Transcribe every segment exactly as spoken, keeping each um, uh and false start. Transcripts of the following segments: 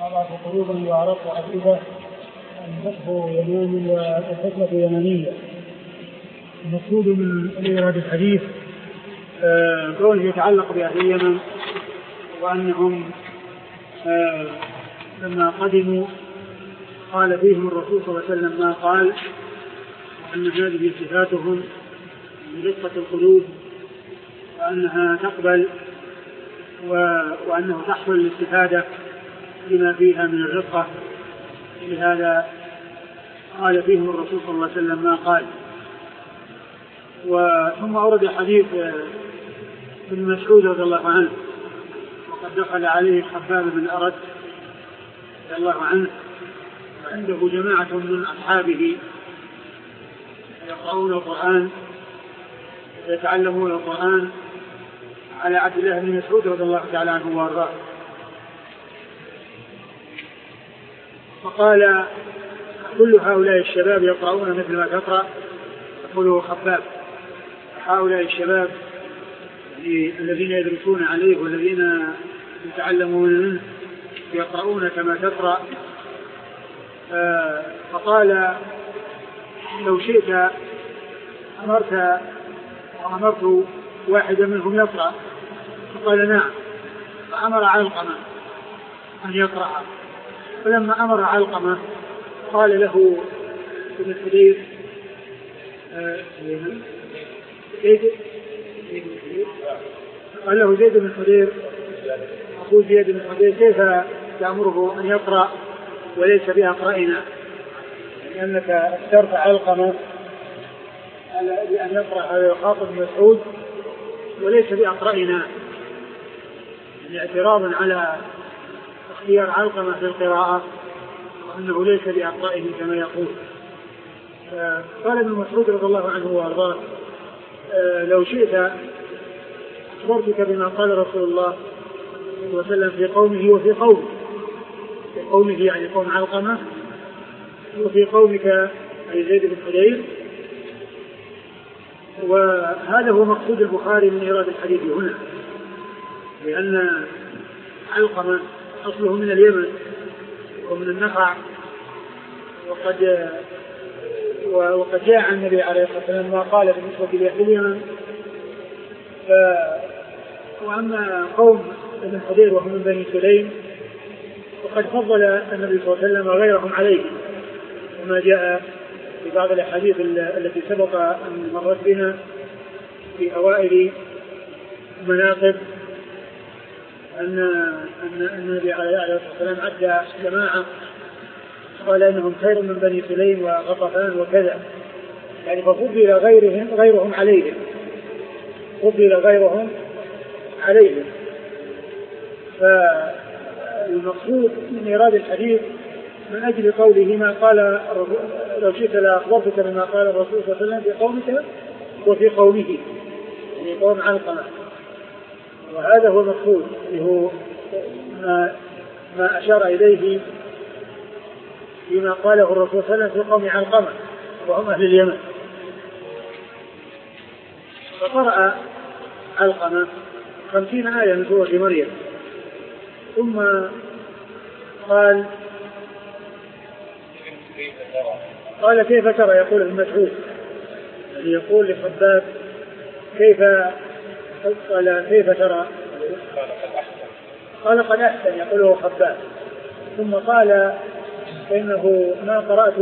أضعف قلوبا وأرق أفئدة، الفقه يمين والحكمة يمنية. المقصود من هذا الحديث كونه يتعلق بأهل اليمن، وأنهم آه لما قدموا قال فيهم الرسول صلى الله عليه وسلم ما قال، وأن هذه صفاتهم من رقة القلوب، وأنها تقبل وأنه تحصل الاستفادة لما فيها من الرقة. لهذا قال فيهم الرسول صلى الله عليه وسلم ما قال. وثم أورد حديث ابن مسعود رضي الله عنه، وقد دخل عليه خباب بن الأرد رضي الله عنه وعنده جماعة من أصحابه يقرؤون القرآن ويتعلمون القرآن على عبد الله بن مسعود رضي الله تعالى عنه وارضاه. فقال كل هؤلاء الشباب يقرؤون مثل ما تقرأ، يقوله خباب، هؤلاء الشباب الذين يدرسون عليه والذين يتعلمون منه يقرؤون كما تقرأ. فقال لو شئت أمرت وأمرت واحدا منهم يقرأ، فقال نعم، فأمر علقمة أن يقرأ. فلما أمر علقمة قال له ابن حدير قال له زيد بن حدير أخو زيد بن حدير كيف تأمره أن يقرأ وليس بأقرأنا، لأنك اخترت علقمة بأن يقرأ على يخاطب مسعود وليس بأقرأنا، يعني اعتراضا على اختيار علقمة في القراءة وأنه ليس بأقرأه كما يقول. قال ابن مسعود رضي الله عنه وارضاه لو شئت أخبرتك بما قال رسول الله صلى الله عليه وسلم في قومه وفي قومه، في قومه يعني قوم علقمة، وفي قومك أي زيد بن حدير. وهذا هو مقصود البخاري من إيراد الحديث هنا، لأن علقمة أصله من اليمن ومن النخع، وقد وقد جاء عن النبي عليه الصلاة والسلام ما قال بالنسبة لأهل اليمن. وأما قوم ابن حدير وهم من بني سليم وقد فضل النبي صلى الله عليه وسلم غيرهم عليهم، وما جاء في بعض الأحاديث التي سبق أن مرت بنا في أوائل المناقب أن أن النبي عليه الصلاة والسلام عدى جماعة قال إنهم خير من بني سليم وغطفان وكذا، يعني ففضل غيرهم غيرهم عليهم، فضل غيرهم عليهم. فالمقصود من إيراد الحديث من أجل قوله ما قال لو شئت لأخبرتك بما قال الرسول صلى الله عليه وسلم في قومك وفي قومه، يعني قوم علقمة. وهذا هو المقصود اللي هو ما, ما أشار إليه فيما قاله الرسول صلى الله عليه وسلم في قوم علقمة وهم أهل اليمن. فقرأ علقمة خمسين آية من سورة مريم، ثم قال قال كيف ترى، يقول ابن مسعود يعني يقول لخباب كيف قال كيف ترى، قال قد أحسن، يقوله خباب. ثم قال إنه ما قرأت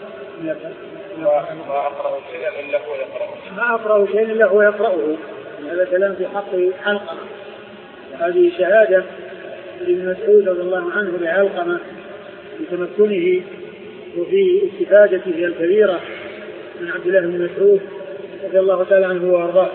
ما أقرأ شيئا إلا هو يقرأه ما أقرأ شيئا إلا هو يقرأه. هذا كلام في حق علقمة، هذه شهادة لابن مسعود رضي الله عنه بعلقمة بتمكنه وفي استفادته الكبيرة من عبد الله بن مسعود رضي الله تعالى عنه وارضاه.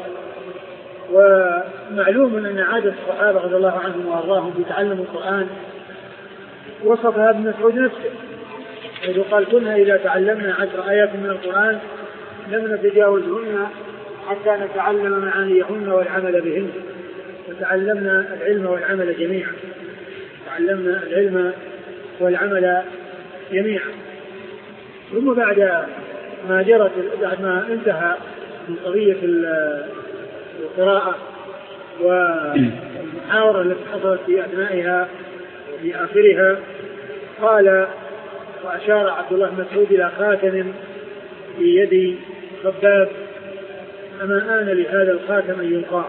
ومعلوم أن عادة الصحابة رضي الله عنهم وارضاهم في تعلم القرآن وصفها ابن مسعود نفسه، حيث قال كنا إذا تعلمنا عشر آيات من القرآن لم نتجاوزهن حتى نتعلم معانيهن والعمل بهن، وتعلمنا العلم والعمل جميعا، تعلمنا العلم والعمل جميعا. ثم بعد ما جرت بعد ما انتهى من قضية القراءة والمحاورة التي حصلت في أثنائها وفي آخرها قال وأشار عبد الله بن مسعود إلى خاتم في يد خباب أما آن لهذا الخاتم أن يلقاه.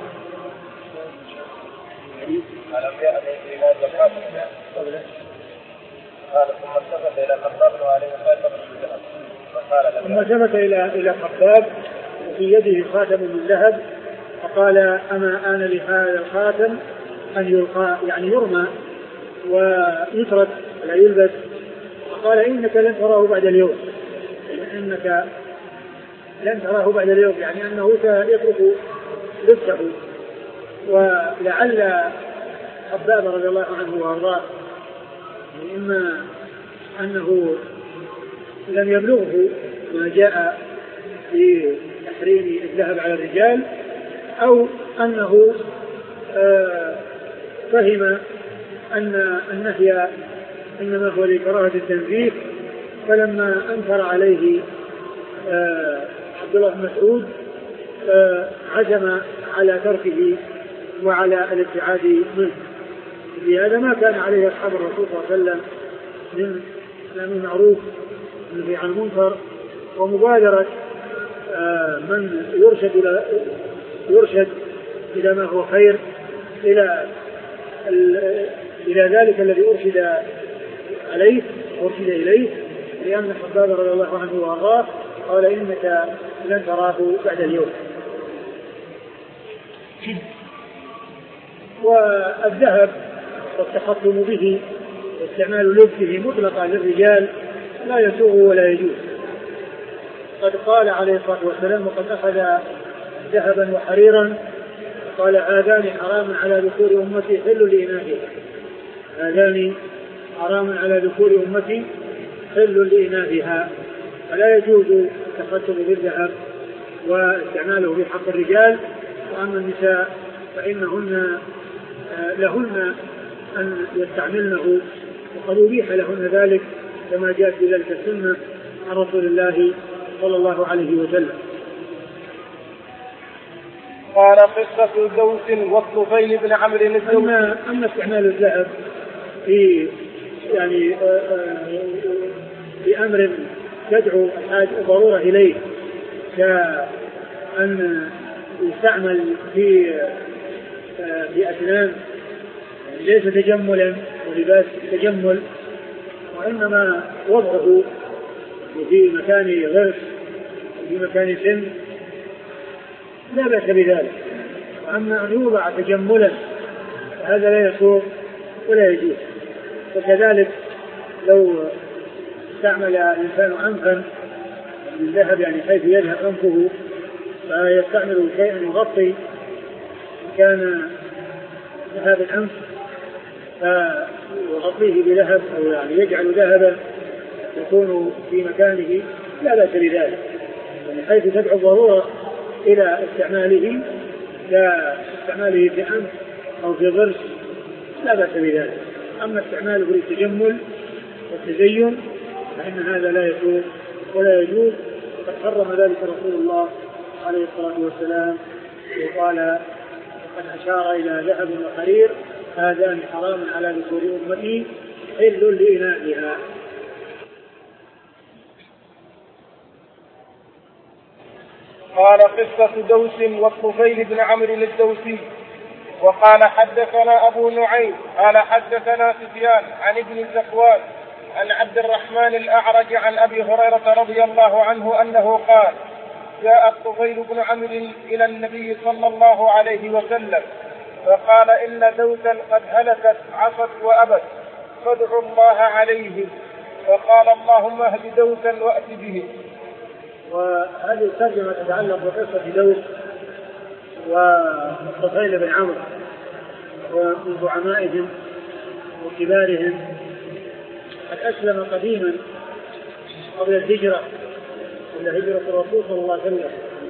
ألم يأتي في هذا الخاتم قال ثم التفت إلى خباب وعليه خاتم من ذهب فقال ثم التفت إلى إلى خباب وفي يده خاتم من ذهب فقال أما آن لهذا الخاتم أن يلقى يعني يرمى ويترك لا يلبس. فقال إنك لن تراه بعد اليوم إنك لن تراه بعد اليوم يعني أنه سيترك لبسه. ولعل خباب رضي الله عنه وارضاه إما أنه لم يبلغه ما جاء في تحريم الذهب على الرجال أو أنه آه فهم أن النهي إنما هو لكراهة التنزيه فلما أنكر عليه آه عبد الله بن مسعود آه عزم على تركه وعلى الابتعاد منه. لهذا ما كان عليه أصحاب الرسول صلى الله عليه وسلم من من معروف من عن المنكر ومبادرة آه من يرشد إلى يرشد إلى ما هو خير إلى إلى ذلك الذي أرشد عليه أرشد إليه لأن خباب رضي الله عنه وأرضاه قال إنك لن تراه بعد اليوم. والذهب والتخطم به واستعمال لبسه مطلقا للرجال لا يسوغ ولا يجوز. قد قال عليه الصلاة والسلام وقد أخذ ذهبا وحريرا قال هذان حرام على ذكور أمتي حل لإناثها هذان حرام على ذكور أمتي حل لإناثها. فلا يجوز التخطب بالذهب واستعماله في حق الرجال. وأما النساء فإنهن لهن أن يستعملنه وقد أبيح لهن ذلك كما جاءت بذلك السنة عن رسول الله صلى الله عليه وسلم. قال قصة دوس والطفيل بن عمرو الدوسي. أما, أما استعمال الذهب في يعني بأمر تدعو الحاجة ضرورة إليه كأن يستعمل في في أسنان ليس تجملا ولباس تجمل وإنما وضعه في مكان غرس في مكان سن لا بأس بذلك. وأما أن يوضع تجملا هذا لا يسوغ ولا يجوز. وكذلك لو استعمل الإنسان أنفا من ذهب يعني حيث يذهب أنفه فيستعمل شيئا يغطي كان ذهب الأنف فيغطيه بذهب أو يعني يجعل ذهبا يكون في مكانه لا بأس بذلك يعني حيث تدعو الضرورة إلى استعماله لا استعماله في أنف أو في ضرس لا بأس بذلك. أما استعماله للتجمل والتزين فإن هذا لا يسوغ ولا يجوز. قد حرم ذلك رسول الله عليه الصلاة والسلام وقال قد أشار إلى ذهب وحرير هذان حرام على ذكور أمتي حل لإناثها. قال قصة دوس والطفيل بن عمرو الدوسي. وقال حدثنا أبو نعيم قال حدثنا سفيان عن ابن زكوان عن عبد الرحمن الأعرج عن أبي هريرة رضي الله عنه أنه قال جاء الطفيل بن عمرو إلى النبي صلى الله عليه وسلم فقال إن دوسا قد هلكت عصت وأبت فادعوا الله عليه فقال اللهم اهد دوسا وأت به. وهذه الترجمة تتعلق بقصة دوس والطفيل بن عمرو ومن زعمائهم وكبارهم. قد أسلم قديما قبل الهجرة قبل هجرة الرسول صلى الله عليه وسلم.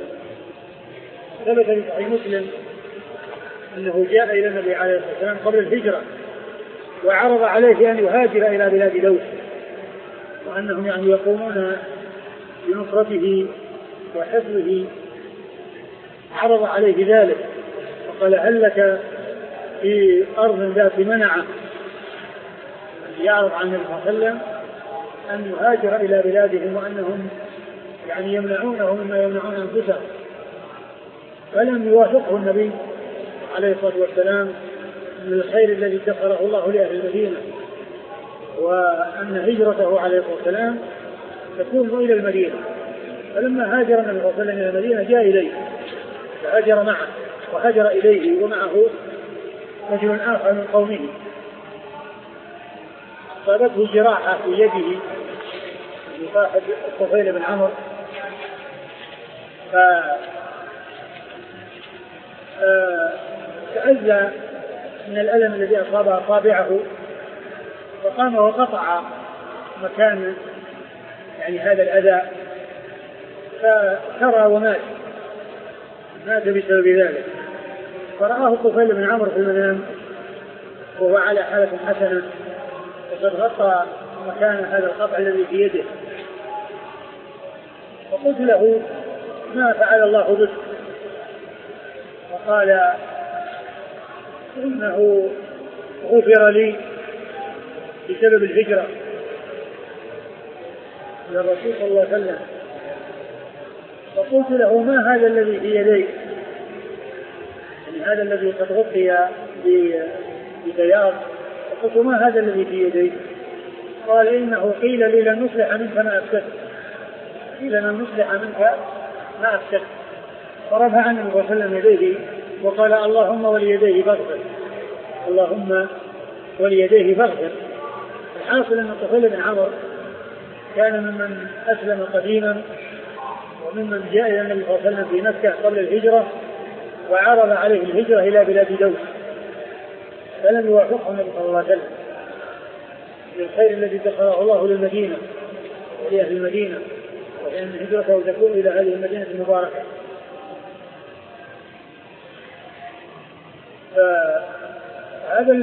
ثبت في صحيح مسلم أنه جاء إلى النبي عليه الصلاة والسلام قبل الهجرة وعرض عليه أن يهاجر إلى بلاد دوس وأنهم يعني يقومون بنصرته وحفظه. عرض عليه ذلك وقال هل لك في أرض ذات منعة يعرض عن النبي صلى الله عليه وسلم أن يهاجر إلى بلادهم وأنهم يعني يمنعونه مما يمنعون أنفسهم، فلم يوافقه النبي عليه الصلاة والسلام من الخير الذي ادخره الله لأهل المدينة، وأن هجرته عليه الصلاة والسلام تكون إلى المدينة. فلما هاجر النبي صلى الله عليه وسلم إلى المدينة جاء إليه فهاجر معه، وهاجر إليه ومعه رجل آخر من قومه، أصابته جراحة في يده صاحب الطفيل بن عمرو، فتأذى من الألم الذي أصاب أصابعه، فقام وقطع مكان يعني هذا الأذى، فكرى ومات، مات بسبب ذلك. فرآه الطفيل بن عمرو في المنام وهو على حالة حسنة وقد غطى مكان هذا القطع الذي في يده، فقلت له ما فعل الله بك؟ وقال إنه غفر لي بسبب الهجرة إلى الرسول صلى الله عليه وسلم. فقلت له ما هذا الذي في يديك؟ يعني هذا الذي قد غطي ببياض، فقلت ما هذا الذي في يديك؟ قال إنه قيل لي لن نصلح منك ما أفسدت، قيل لن نصلح منك ما أفسدت. فرفع النبي صلى الله عليه وسلم يديه وقال اللهم وليديه فاغفر، اللهم وليديه فاغفر. الحاصل أن الطفيل بن عمرو كان ممن أسلم قديما، وممن جاء إلى النبي صلى الله عليه وسلم في مكة قبل الهجرة وعرض عليه الهجرة إلى بلاد دوس، فلم يوافقه النبي صلى الله عليه وسلم للخير الذي ادخره الله للمدينة ولأهل المدينة، وأن هجرته تكون إلى هذه المدينة المباركة. فهذا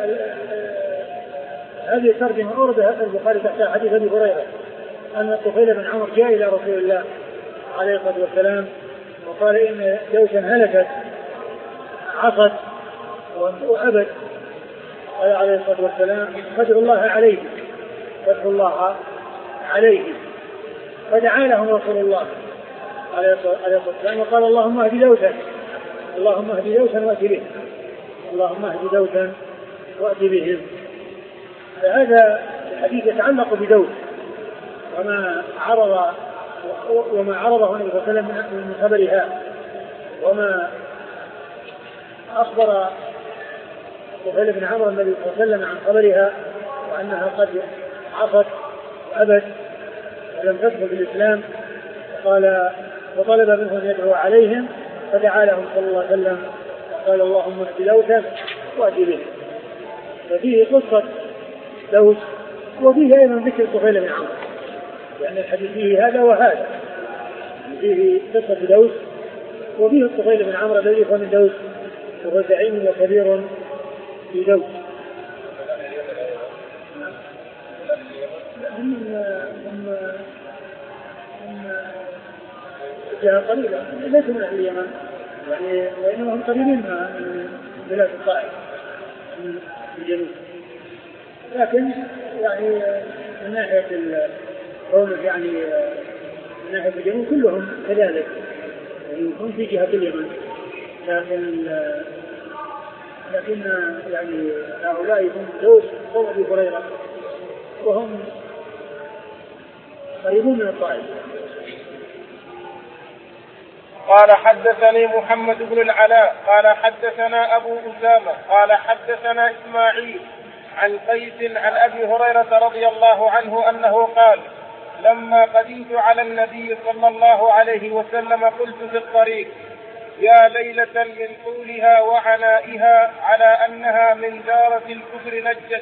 هذه الترجمة أوردها البخاري تحت حديث أبي هريرة أن الطفيل بن عمرو جاء إلى رسول الله عليه الصلاة والسلام وقال إن دوسا هلكت عصت وأبت، قال عليه الصلاة والسلام فادعوا الله عليه، فادعوا الله عليه. فدعا لهم رسول الله عليه الصلاة والسلام وقال اللهم اهد دوسا، اللهم اهد دوسا وأت بهم، اللهم اهد دوسا وأت بهم. فهذا الحديث يتعلق بدوس وما عرض وما عرضه النبي صلى الله عليه وسلم من خبرها، وما أخبر الطفيل بن عمرو النبي صلى الله عليه وسلم عن خبرها، وأنها قد عصت وأبت ولم تدخل في الإسلام. قال وطلب منهم أن يدعو عليهم، فدعا لهم صلى الله عليه وسلم وقال اللهم اهد دوسا وأت بهم. ففيه قصة دوس وفيه أيضا ذكر الطفيل بن عمرو، يعني الحديث فيه هذا وهذا، فيه قصة دوس وفيه الطفيل بن عمرو الذي هو من دوس وهو زعيم وكبير في دوس. هم جاء قليلا ليسوا من أهل اليمن يعني، وإنما هم قريبين من بلاد الطائف من الجنوب، لكن يعني من ناحية الرونق يعني من ناحية الجنوب كلهم كذلك، يعني هم في جهة اليمن، لكن لكن يعني هؤلاء هم دوس قوم أبي هريرة وهم قريبون من الطائف. قال حدثني محمد بن العلاء قال حدثنا أبو أسامة قال حدثنا إسماعيل عن قيس عن أبي هريرة رضي الله عنه أنه قال لما قدمت على النبي صلى الله عليه وسلم قلت في الطريق يا ليلة من طولها وعنائها على أنها من دارة الكفر نجت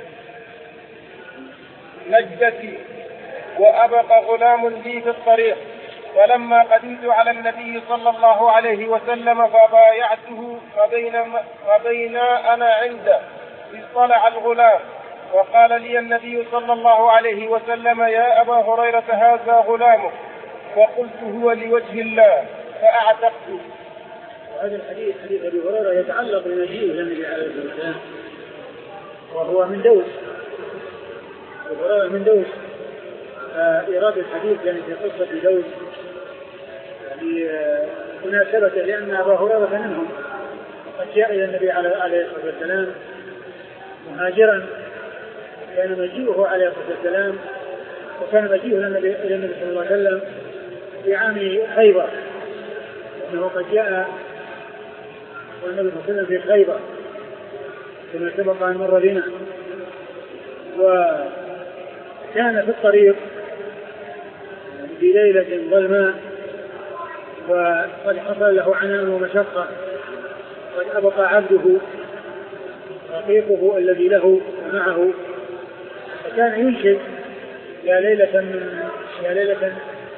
نجتي وأبقى غلام لي في الطريق. ولما قدمت على النبي صلى الله عليه وسلم فبايعته فبينما فبينا أنا عنده اطلع الغلام وقال لي النبي صلى الله عليه وسلم يا أبا هريرة هذا غلامك، فقلت هو لوجه الله فأعتقته. هذا الحديث حديث أبي هريرة يتعلق بمجيء النبي عليه الصلاة والسلام وهو من دوس، أبو هريرة من دوس. إيراد الحديث يعني في قصة دوس يعني مناسبة لأن أبا هريرة منهم، قد جاء إلى النبي عليه الصلاة والسلام مهاجرا، كان مجيئه عليه الصلاة والسلام وكان مجيئه إلى النبي صلى الله عليه وسلم في عام خيبر، أنه قد جاء والنبي صلى الله عليه وسلم في خيبر كما سبق أن مر بنا. وكان في الطريق في ليلة ظلماء وقد حصل له عناء ومشقة، قد أبقى عبده رقيقه الذي له ومعه، فكان ينشد يا ليلة من يا ليلة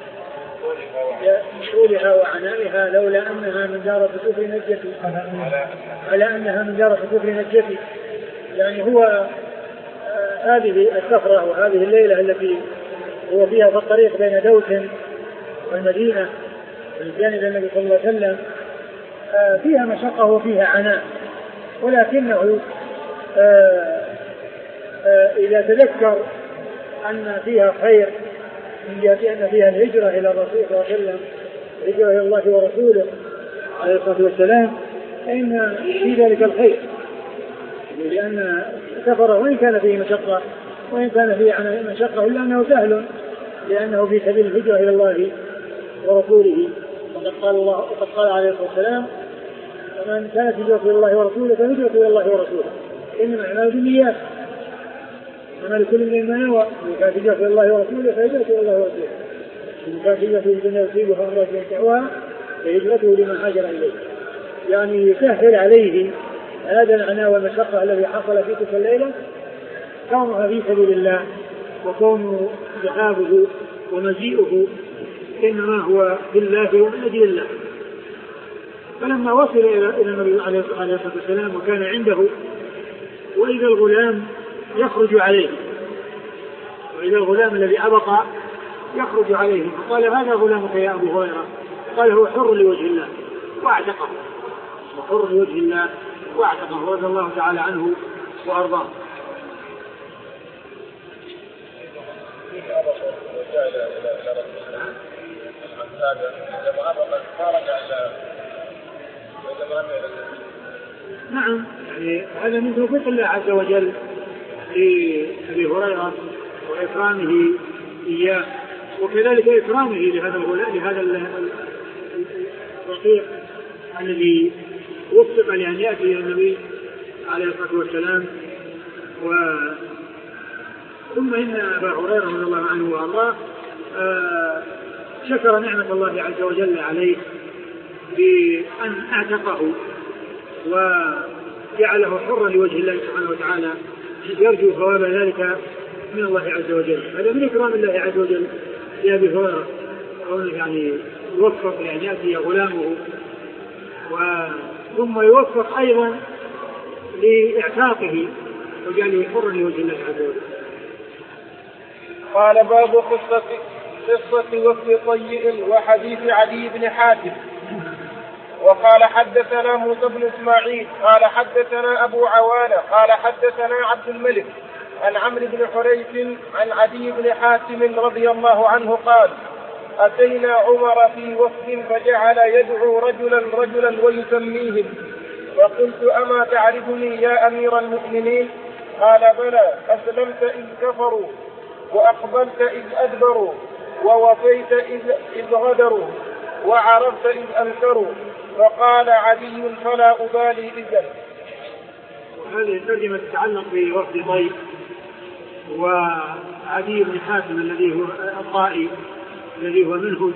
من طولها وعنائها لولا أنها من دار الكفر نجتي، على أنها من دار الكفر نجتي. يعني هو آه هذه السفرة وهذه الليلة التي هو فيها في الطريق بين دوس والمدينة بجانب النبي صلى الله عليه وسلم آه فيها مشقة وفيها عناء، ولكنه آه آه إذا تذكر أن فيها خير من جهة أن فيها الهجرة إلى الرسول صلى الله عليه وسلم، الهجرة إلى الله ورسوله عليه الصلاة والسلام، فإن في ذلك الخير، لأن سفره وإن كان فيه مشقة وإن كان فيه مشقة إلا أنه سهل، لأنه في سبيل الهجرة إلى الله ورسوله. وقد قال الله وقد قال عليه الصلاة والسلام ومن كانت هجرته إلى الله ورسوله فهجرته إلى الله ورسوله، إنما الأعمال بالنيات وما لكل مما نوى، إن كانت هجرته إلى الله ورسوله فهجرته إلى الله ورسوله، إن كانت هجرته للدنيا يصيبها الله ينفعها فهجرته لما هاجر إليه. يعني يسهل عليه هذا العناء والمشقة الذي حصل في تلك الليلة كونها في سبيل الله، وكون ذهابه ومجيئه إنما هو بالله ومن أجل الله. فلما وصل إلى النبي عليه الصلاة والسلام وكان عنده، وإذا الغلام يخرج عليه، وإذا الغلام الذي أبقى يخرج عليه، فقال هذا غلامك يا أبو هريرة، قال هو حر لوجه الله واعتقه، وحر لوجه الله واعتقه رضي الله تعالى عنه وأرضاه. نعم، يعني هذا من توفيق الله عز وجل لأبي هريرة وإكرامه إياه، وكذلك إكرامه لهذا الغلام لهذا الرقيق الذي وفق لأن يأتي إلى النبي عليه الصلاة والسلام. و ثم إن أبا هريرة رضي الله عنه وأرضاه آه شكر نعمة الله عز وجل عليه بأن أعتقه وجعله حرا لوجه الله سبحانه وتعالى، يرجو ثواب ذلك من الله عز وجل. هذا من إكرام الله عز وجل لأبي هريرة، يعني يوفق لأن يأتي غلامه، ثم يوفق أيضا لإعتاقه وجعله حرا لوجه الله عز وجل. قال باب قصة قصة وفد طيء وحديث عدي بن حاتم. وقال حدثنا موسى بن اسماعيل قال حدثنا أبو عوانة قال حدثنا عبد الملك عن عمرو بن حريث عن عدي بن حاتم رضي الله عنه قال أتينا عمر في وفد فجعل يدعو رجلا رجلا ويسميهم، وقلت أما تعرفني يا أمير المؤمنين؟ قال بلى، أسلمت إذ كفروا وأقبلت إذ أدبروا ووفيت إذ, إذ غدروا وعرفت إذ أنكروا. فقال عدي فلا أبالي إذن. وهذه الترجمة تتعلق بوفد طيء وعدي بن حاتم الذي هو الطائي الذي هو منه.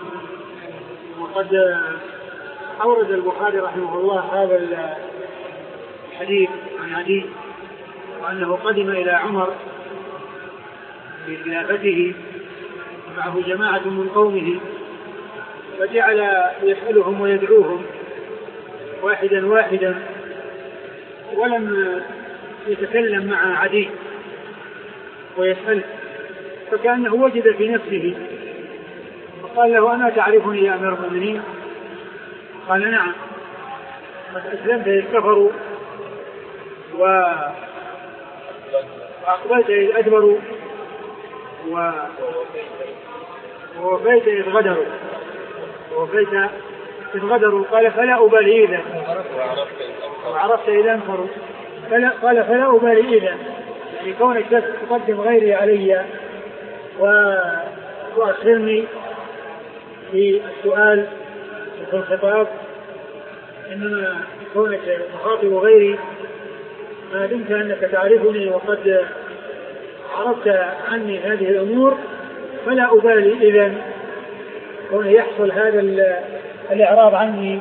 وقد أورد البخاري رحمه الله هذا الحديث عن عدي وأنه قدم إلى عمر في خلافته معه جماعة من قومه، فجعل يسألهم ويدعوهم واحدا واحدا، ولم يتكلم مع عدي ويسأل، فكأنه وجد في نفسه، فقال له أما تعرفني يا أمير المؤمنين؟ قال نعم، قد أسلمت إذ كفروا وأقبلت إذ أدبروا ووفيت إذ غدروا ووفيت إذ غدروا قال فلا أبالي إذا وعرفت إذا انفروا قال فلا أبالي إذا، يعني كونك تقدم غيري علي وأخرني في السؤال في الخطاب، إنما كونك تخاطب غيري ما دمت أنك تعرفني وقد عرفت عني هذه الأمور فلا أبالي إذن كون يحصل هذا الإعراض عني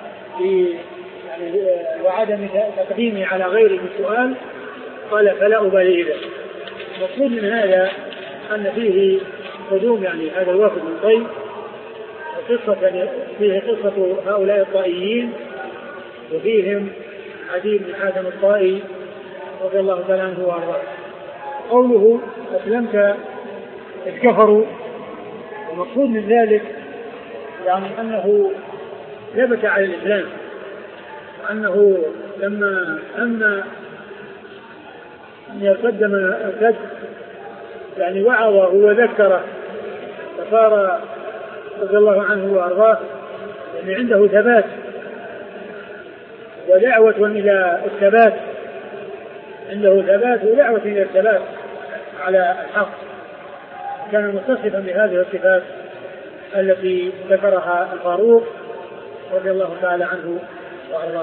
يعني وعدم تقديمي على غيري بالسؤال. قال فلا أبالي إذن. مقصود من هذا أن فيه قدوم يعني هذا الوفد من طي، وقصة فيه قصة هؤلاء الطائيين وفيهم عدي بن حاتم الطائي رضي الله تعالى عنه وارضاه. قوله أسلمت إذ كفروا، ومقصود من ذلك يعني أنه ثبت على الإسلام، وأنه لما أن أن يقدم الكذب يعني وعظه وذكره فصار رضي الله عنه وارضاه يعني عنده ثبات ودعوة إلى الثبات، عنده ثبات ودعوة إلى الثبات على الحق، كان متصفا بهذه الصفات التي ذكرها الفاروق رضي الله تعالى عنه وارضاه.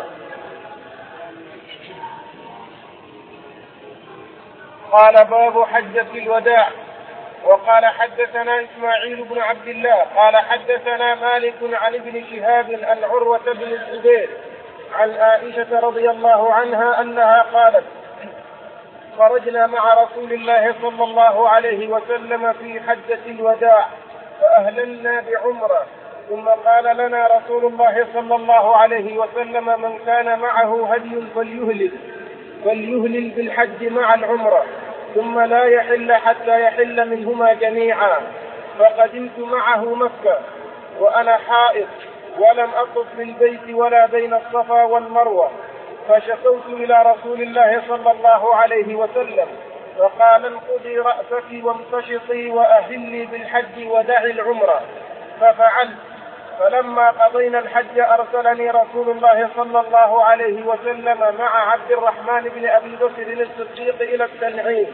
قال باب حجة الوداع. وقال حدثنا إسماعيل بن عبد الله قال حدثنا مالك عن ابن شهاب عن عروة بن الزبير عن عائشة رضي الله عنها أنها قالت خرجنا مع رسول الله صلى الله عليه وسلم في حجة الوداع فأهللنا بعمرة، ثم قال لنا رسول الله صلى الله عليه وسلم من كان معه هدي فليهلل فليهلل بالحج مع العمرة ثم لا يحل حتى يحل منهما جميعا. فقدمت معه مكة وأنا حائض ولم أطف بالبيت ولا بين الصفا والمروة، فشكوت إلى رسول الله صلى الله عليه وسلم فقال انقضي رأسك وامتشطي وأهلي بالحج ودعي العمرة، ففعلت. فلما قضينا الحج أرسلني رسول الله صلى الله عليه وسلم مع عبد الرحمن بن أبي بكر الصديق إلى التنعيم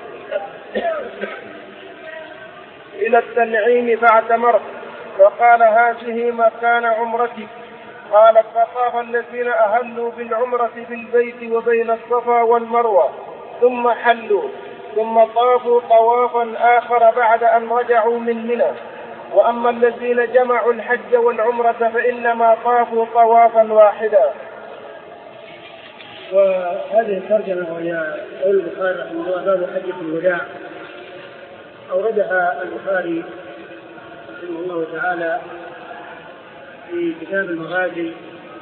إلى التنعيم فاعتمرت، فقال هذه مكان عمرتك. قالت فطاف الذين أهلوا بالعمرة بالبيت وبين الصفا والمروة ثم حلوا، ثم طافوا طوافا آخر بعد أن رجعوا من منى. وأما الذين جمعوا الحج والعمرة فإنما طافوا طوافا واحدا. وهذه الترجمة وهي قول البخاري رحمه الله باب حجة الوداع أوردها البخاري رحمه الله تعالى في كتاب المغازي،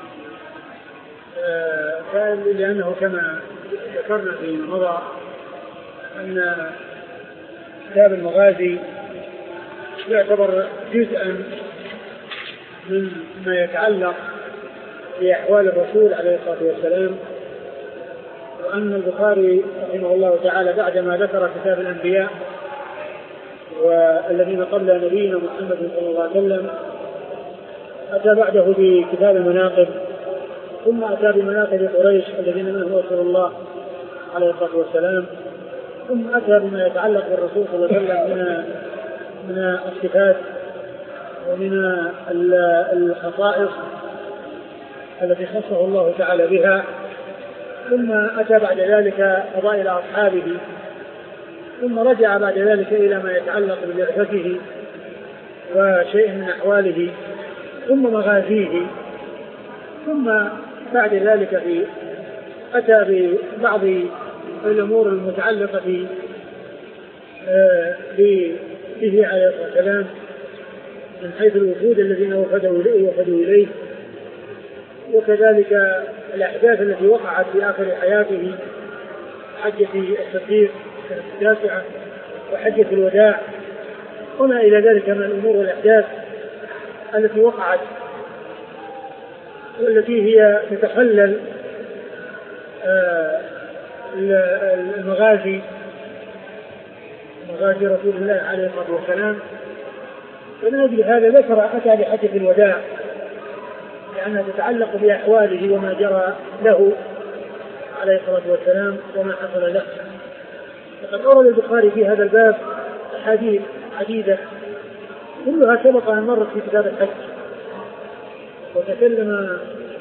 كان لأنه كما ذكرنا في مضى أن كتاب المغازي يعتبر جزءا من ما يتعلق بأحوال الرسول عليه الصلاة والسلام، وأن البخاري رحمه الله تعالى بعدما ذكر كتاب الأنبياء والذين قبل نبينا محمد صلى الله عليه وسلم أتى بعده بكتاب المناقب، ثم أتى بمناقب قريش الذين منهم رسول الله عليه الصلاة والسلام، ثم أتى بما يتعلق بالرسول صلى الله عليه وسلم من من الصفات ومن الخصائص التي خصه الله تعالى بها، ثم أتى بعد ذلك فضائل أصحابه، ثم رجع بعد ذلك إلى ما يتعلق ببعثته وشيء من أحواله، ثم مغازيه، ثم بعد ذلك في أتى ببعض الأمور المتعلقة به عليه الصلاة والسلام من حيث الوفود الذين وفدوا إليه، وكذلك الأحداث التي وقعت في آخر حياته، حجة الصديق التاسعة وحجة الوداع وما إلى ذلك من الأمور والأحداث التي وقعت والتي هي تتخلل المغازي غازي رسول الله عليه الصلاة والسلام. فمن أجل هذا ذكر أتى بحجة الوداع لأنها تتعلق بأحواله وما جرى له عليه الصلاة والسلام وما حصل له. فقد أورد البخاري في هذا الباب أحاديث عديدة كلها سبق أن مرت في كتاب الحج، وتكلم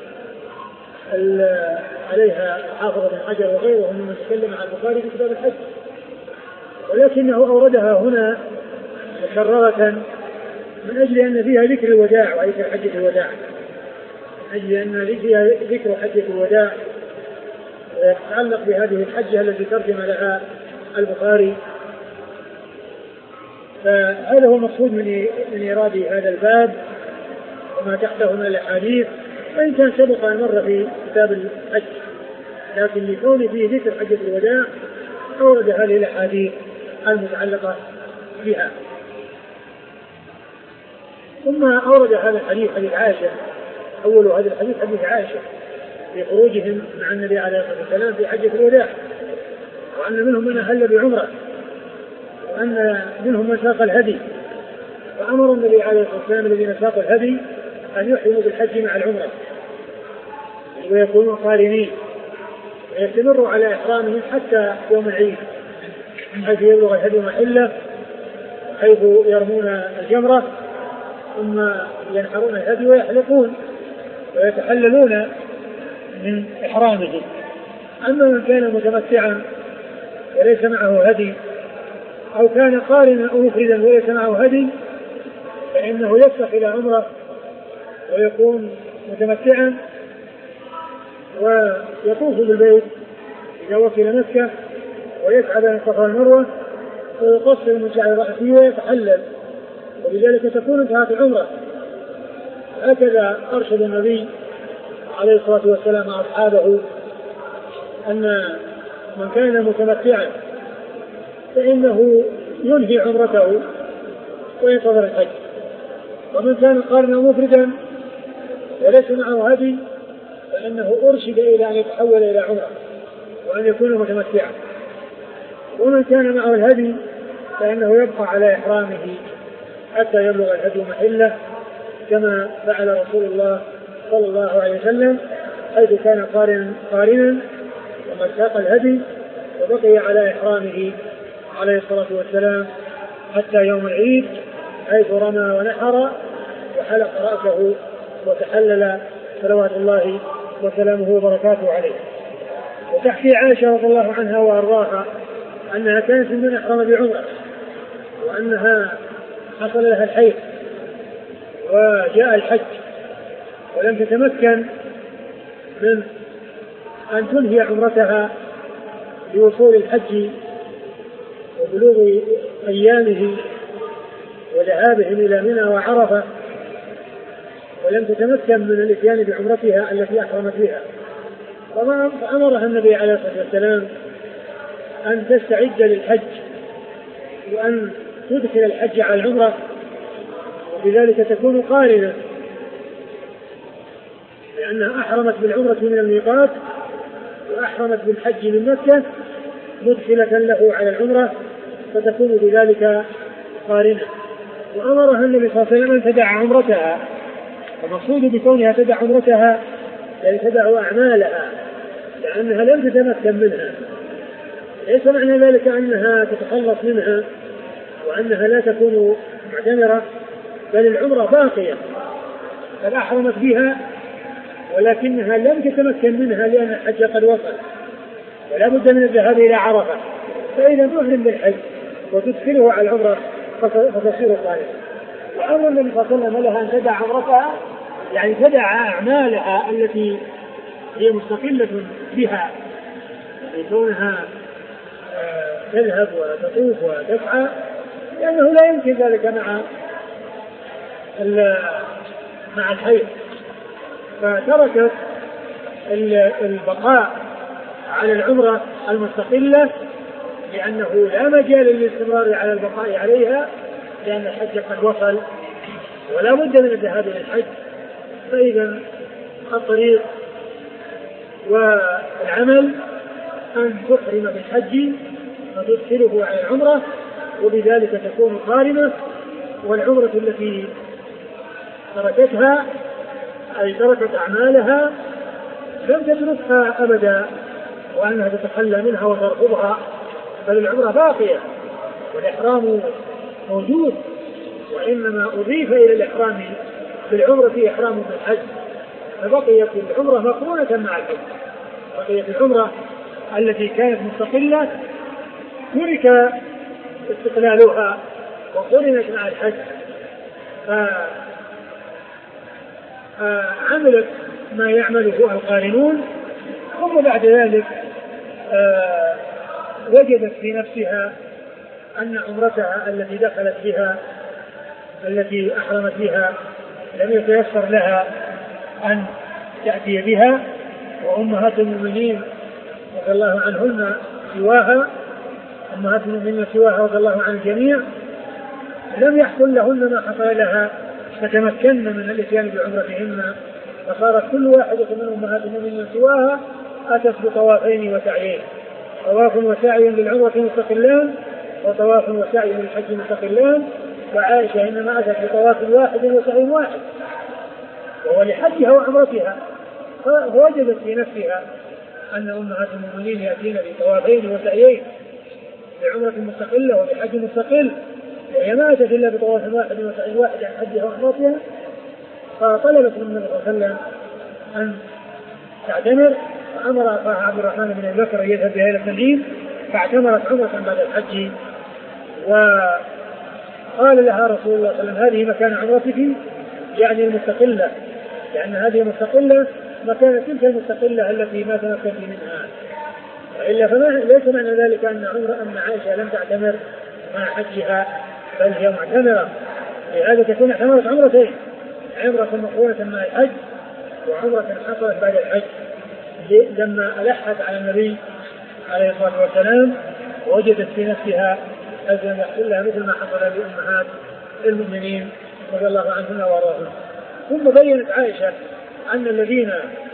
عليها حافظ بن حجر وغيرهم ممن تكلم عن البخاري في كتاب الحج، ولكنه أوردها هنا مكررة من أجل أن فيها ذكر الوداع وليس حجة الوداع، من أجل أن فيها ذكر حجة الوداع ويتعلق بهذه الحجة التي ترجم لها البخاري. فهذا هو المقصود من من إيراد هذا الباب وما تحته من الأحاديث، وإن كان سبق أن مر في كتاب الحج، لكن لكون فيه ذكر حجة الوداع أورد هذه الأحاديث المتعلقة بها. ثم أورد هذا الحديث حديث عائشة، أول هذا الحديث حديث عائشة في خروجهم مع النبي عليه الصلاة والسلام في حجة الوداع، وأن منهم من أهل بعمرة، وأن منهم من ساق الهدي، فأمر النبي عليه الصلاة والسلام الذين ساقوا الهدي أن يحرموا بالحج مع العمرة ويكونوا قارنين ويستمروا على إحرامهم حتى يوم العيد، حيث يبلغ الهدي محله، حيث يرمون الجمرة ثم ينحرون الهدي ويحلقون ويتحللون من إحرامه. أما من كان متمتعا وليس معه هدي، أو كان قارنا أو مفردا وليس معه هدي، فإنه يسلك إلى عمره ويكون متمتعا ويطوف بالبيت إذا وصل مكة ويسعى بين الصفا والمروة ويقصر من شعر رأسه ويتحلل، وبذلك تكون انتهت العمرة. هكذا أرشد النبي عليه الصلاة والسلام أصحابه أن من كان متمتعا فإنه ينهي عمرته وينتظر الحج، ومن كان قارنا مفردا وليس معه هدي فإنه أرشد إلى أن يتحول إلى عمرة وأن يكون متمتعا، ومن كان معه الهدي فإنه يبقى على إحرامه حتى يبلغ الهدي محله، كما فعل رسول الله صلى الله عليه وسلم حيث كان قارنا قارنا ومن ساق الهدي وبقي على إحرامه عليه الصلاة والسلام حتى يوم العيد، حيث رمى ونحر وحلق رأسه وتحلل صلوات الله وسلامه وبركاته عليه. وتحكي عائشة رضي الله عنها وأرضاها أنها كانت من أحرم بعمرة، وأنها حصل لها الحيض وجاء الحج ولم تتمكن من أن تنهي عمرتها لوصول الحج وبلوغ أيامه وذهابهم إلى منى وعرفة، ولم تتمكن من الاتيان بعمرتها التي أحرمت بها، فأمرها النبي عليه الصلاة والسلام أن تستعد للحج وأن تدخل الحج على العمرة، وبذلك تكون قارنة، لأنها أحرمت بالعمرة من الميقات وأحرمت بالحج من مكة مدخلة له على العمرة، فتكون بذلك قارنة. وأمرها النبي صلى الله عليه وسلم أن تدع عمرتها، المقصود بكونها تدع عمرتها يعني تدع أعمالها، لأنها لم تتمكن منها، ليس معنى ذلك أنها تتخلص منها وأنها لا تكون معتمرة، بل العمرة باقية قد أحرمت بها ولكنها لم تتمكن منها لأن الحج قد وصل ولا بد من الذهاب إلى عرفة، فإذا تحرم بالحج وتدخله على العمرة فتصير قارنة. وأمر النبي صلى الله عليه وسلم لها أن تدع عمرتها يعني تدع أعمالها التي هي مستقلة بها، كونها تذهب وتطوف وتسعى، لأنه لا يمكن ذلك مع مع الحيض، فتركت البقاء على العمرة المستقلة لأنه لا مجال للاستمرار على البقاء عليها، لأن الحج قد وصل ولا بد من الذهاب إلى الحج. فإذا الطريق والعمل أن تحرم بالحج فتدخله على العمرة وبذلك تكون قارنة. والعمرة التي تركتها أي تركت أعمالها لم تتركها أبدا وأنها تتخلى منها وترفضها، بل العمرة باقية والإحرام موجود، وإنما أضيف إلى الإحرام بالعمرة إحرام بالحج، فبقيت العمرة مقرونة مع الحج. بقيت العمرة التي كانت مستقلة ترك استقلالها وقرنت مع الحج، فعملت ما يعمله القارنون، ثم بعد ذلك وجدت في نفسها أن عمرتها التي دخلت بها التي أحرمت بها لم يتيسر لها أن تأتي بها، وأمهات المؤمنين رضي الله عنهن سواها أمهات المؤمنين سواها رضي الله عن الجميع لم يحصل لهن ما حصل لها، فتمكن من الاتيان بعمرتهن، فصارت كل واحدة من أمهات المؤمنين سواها أتت بطوافين وسعيين، طواف وسعي للعمرة مستقلان وطواف وسعي للحج مستقلان، وعائشة إنما أتت بطواف واحد وسعي واحد وهو لحجها وعمرتها، فوجدت في نفسها أن أمهات المؤمنين يأتين بطوافين وسعيين لعمرة مستقلة ولحج مستقل، وهي ما أتت إلا بطواف واحد وسعي واحد عن حجها وعمرتها، فطلبت من النبي صلى الله عليه وسلم أن تعتمر، فأمر أخاها عبد الرحمن بن أبي بكر أن يذهب بها إلى التنعيم، فاعتمرت عمرة بعد الحج. وقال لها رسول الله صلى الله عليه وسلم هذه مكان عمرتك يعني المستقلة، لأن هذه المستقلة مكان تلك المستقلة التي ما تمكنت منها، وإلا فما ليس معنى ذلك أن عمر أن عائشة لم تعتمر مع حجها، بل هي معتمرة، لهذا تكون اعتمرت عمرتين، عمرة مقرونة مع الحج وعمرة حصلت بعد الحج لما ألحت على النبي عليه الصلاة والسلام وجدت في نفسها أن يحصل لها مثل ما حصل لأمهات المؤمنين رضي الله عنهن وارضاهن. ثم بينت عائشة أن الذين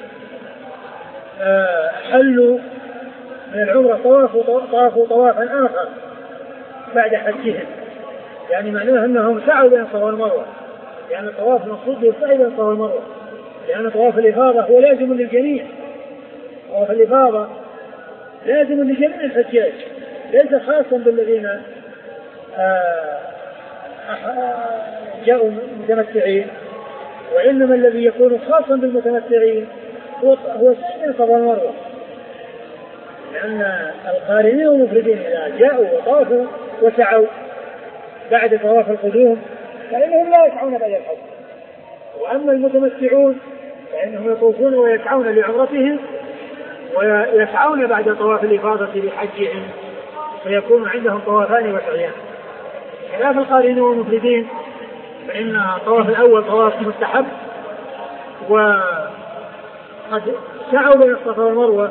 حلوا من العمرة طوافوا طوافوا طوافا آخر بعد حجهم، يعني معناه أنهم سعوا بين الصفا والمروة، يعني الطواف المقصود به السعي بين الصفا والمروة، لأن طواف الإفاضة هو لازم للجميع، طواف الإفاضة لازم لجميع الحجاج ليس خاصا بالذين جاءوا متمتعين، وإنما الذي يكون خاصا بالمتمتعين هو هو السعي بين الصفا والمروة، لأن القارنين والمفردين إذا جاءوا وطافوا وسعوا بعد طواف القدوم فإنهم لا يسعون بعد الحج، وأما المتمتعون فإنهم يطوفون ويسعون لعمرتهم ويسعون بعد طواف الإفاضة لحجهم، فيكون عندهم طوافان وسعيان. خلاف القارنين والمفردين فإن الطواف الأول طواف مستحب، وقد سعوا بين الصفا والمروة،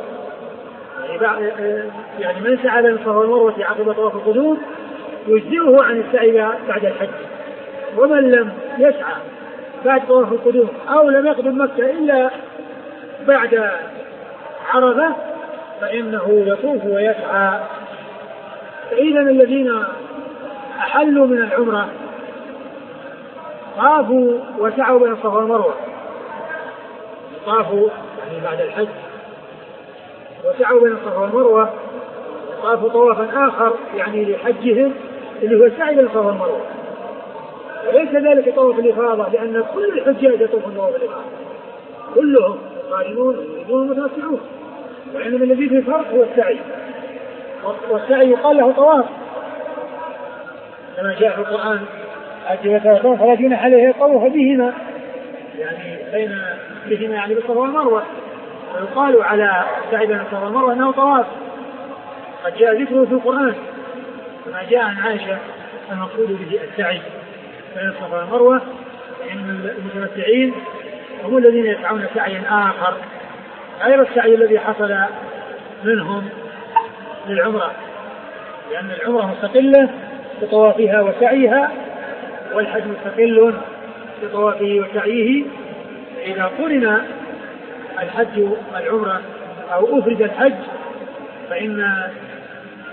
يعني من سعى بين الصفا والمروة عقب طواف القدوم يجزئه عن السعي بعد الحج، ومن لم يسعى بعد طواف القدوم أو لم يقدم مكة إلا بعد عرفة فإنه يطوف ويسعى. فإذا الذين أحلوا من العمرة طافوا وسعوا بين الصفا والمروة، طافوا يعني بعد الحج وسعوا بين الصفا والمروة، طافوا طوافا آخر يعني لحجهم اللي هو السعي بين الصفا والمروة، وليس ذلك طواف الإفاضة، لأن كل الحجاج يطوفون طواف الإفاضة كلهم القارنون والمفردون والمتمتعون، وإنما الذي في فرق هو السعي، والسعي يقال له طواف كما جاء في القرآن الجواتان فلا جناح عليه يطوف بهما، يعني بين بهما يعني بالصفا والمروة، ويقال على السعي بين الصفا والمروة أنه طواف، قد جاء ذكره في القرآن كما جاء عن عائشة المقصود به السعي بين الصفا والمروة، لأن المتمتعين هم الذين يسعون سعيا آخر غير السعي الذي حصل منهم للعمرة، لأن العمرة مستقلة بطوافها وسعيها والحج مستقل بطوافه وسعيه. إذا قرن الحج العمرة أو أفرد الحج فإن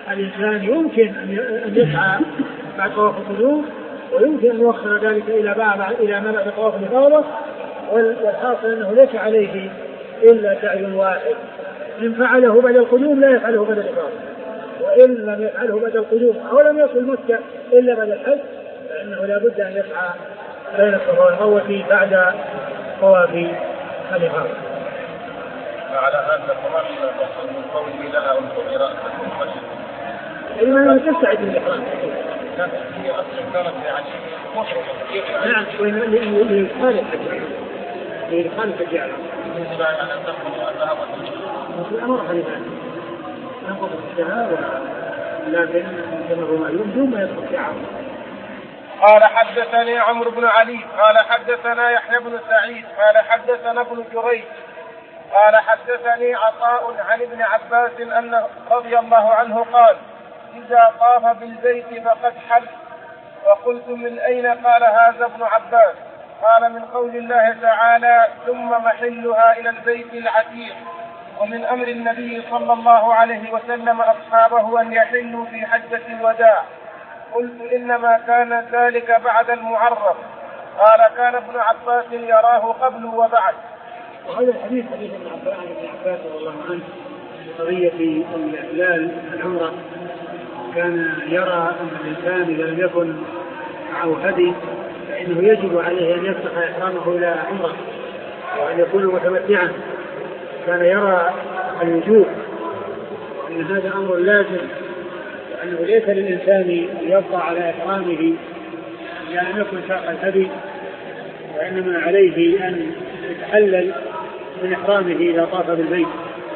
الإنسان يمكن أن يسعى بعد طواف القدوم، ويمكن أن يوخر ذلك إلى بعد إلى ما بعد طواف الإفاضة، والحاصل أنه ليس عليه إلا سعي واحد، إن فعله بعد القدوم لا يفعله بعد الإفاضة، وإن لم يفعله بعد القدوم أو لم يصل مكة إلا بعد الحج فإنه لا بد أن يسعى بين الصفا والمروة بعد طواف الإفاضة. على هذا القرآن من قوله لها وانظر رأسك المشرق. إذا لم تستعد للإحرام. هي أصلا كانت يعني مشرقة. نعم، لإدخال الحج. لإدخال الحج على. بالنسبة إلى أن تدخل الذهب والفضة. الأمر خليفان. نقض السنة لكن كما هو معلوم دون ما يدخل في عام. قال حدثني عمرو بن علي قال حدثنا يحيى بن سعيد قال حدثنا ابن جريج قال حدثني عطاء عن ابن عباس أنه رضي الله عنه قال إذا طاف بالبيت فقد حج. وقلت من أين؟ قال هذا ابن عباس. قال من قول الله تعالى ثم محلها إلى البيت العتيق، ومن أمر النبي صلى الله عليه وسلم أصحابه أن يحلوا في حجة الوداع. قلت إنما كان ذلك بعد المعرف. قال كان ابن عباس يراه قبل وبعد. وهذا الحديث حديث ابن عباس ابن عباس رضي الله عنه في قضية الإحلال العمرة، كان يرى أن الإنسان إذا لم يكن معه هدي فإنه يجب عليه أن يفتح إحرامه إلى عمرة وأن يكون متمتعا. كان يرى الوجوب أن هذا أمر لازم، وأنه ليس للإنسان أن يبقى على إحرامه إذا لم يكن ساق الهدي، وإنما عليه أن يتحلل من إحرامه إذا طاف بالبيت.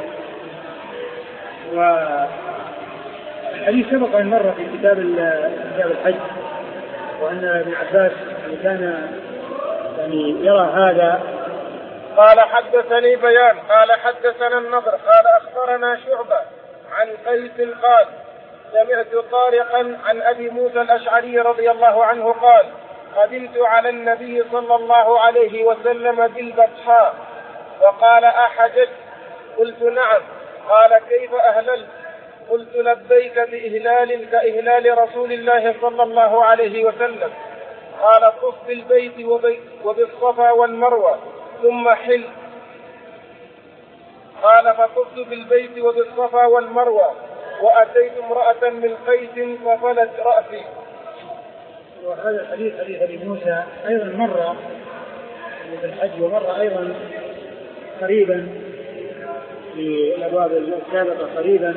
والحديث سبق أن مر في كتاب كتاب الحج، وأن ابن عباس كان يعني يرى هذا. قال حدثني بيان قال حدثنا النضر قال أخبرنا شعبة عن قيس قال سمعت طارقا عن أبي موسى الأشعري رضي الله عنه قال قدمت على النبي صلى الله عليه وسلم بالبطحاء وقال أحجج؟ قلت نعم. قال كيف أهللت؟ قلت لبيك بإهلال كإهلال رسول الله صلى الله عليه وسلم. قال طف بالبيت وبالصفا والمروة ثم حل. قال فطفت بالبيت وبالصفا والمروة وأتيت امرأة من قيس ففلت رأسي. وهذا الحديث حديث أبي موسى أيضا مر في الحج، ومر أيضا قريبا في الأبواب السابقة قريبا،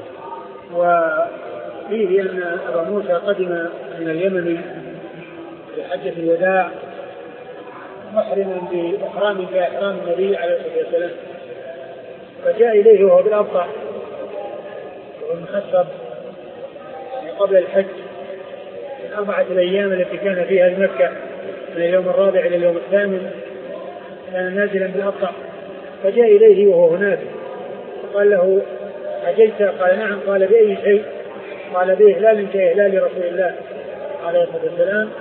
وفيه أن أبا موسى قدم من اليمن في حجة الوداع محرما بإحرام كإحرام النبي عليه الصلاة والسلام، فجاء إليه وهو بالأبطح والمخصب قبل الحج من أربعة الأيام التي كان فيها بمكة من اليوم الرابع إلى اليوم الثامن، كان نازلا بالأبطح، فجاء إليه وهو هناك فقال له حججت؟ قال نعم. قال بأي شيء؟ قال بإهلال كإهلال رسول الله عليه الصلاة والسلام.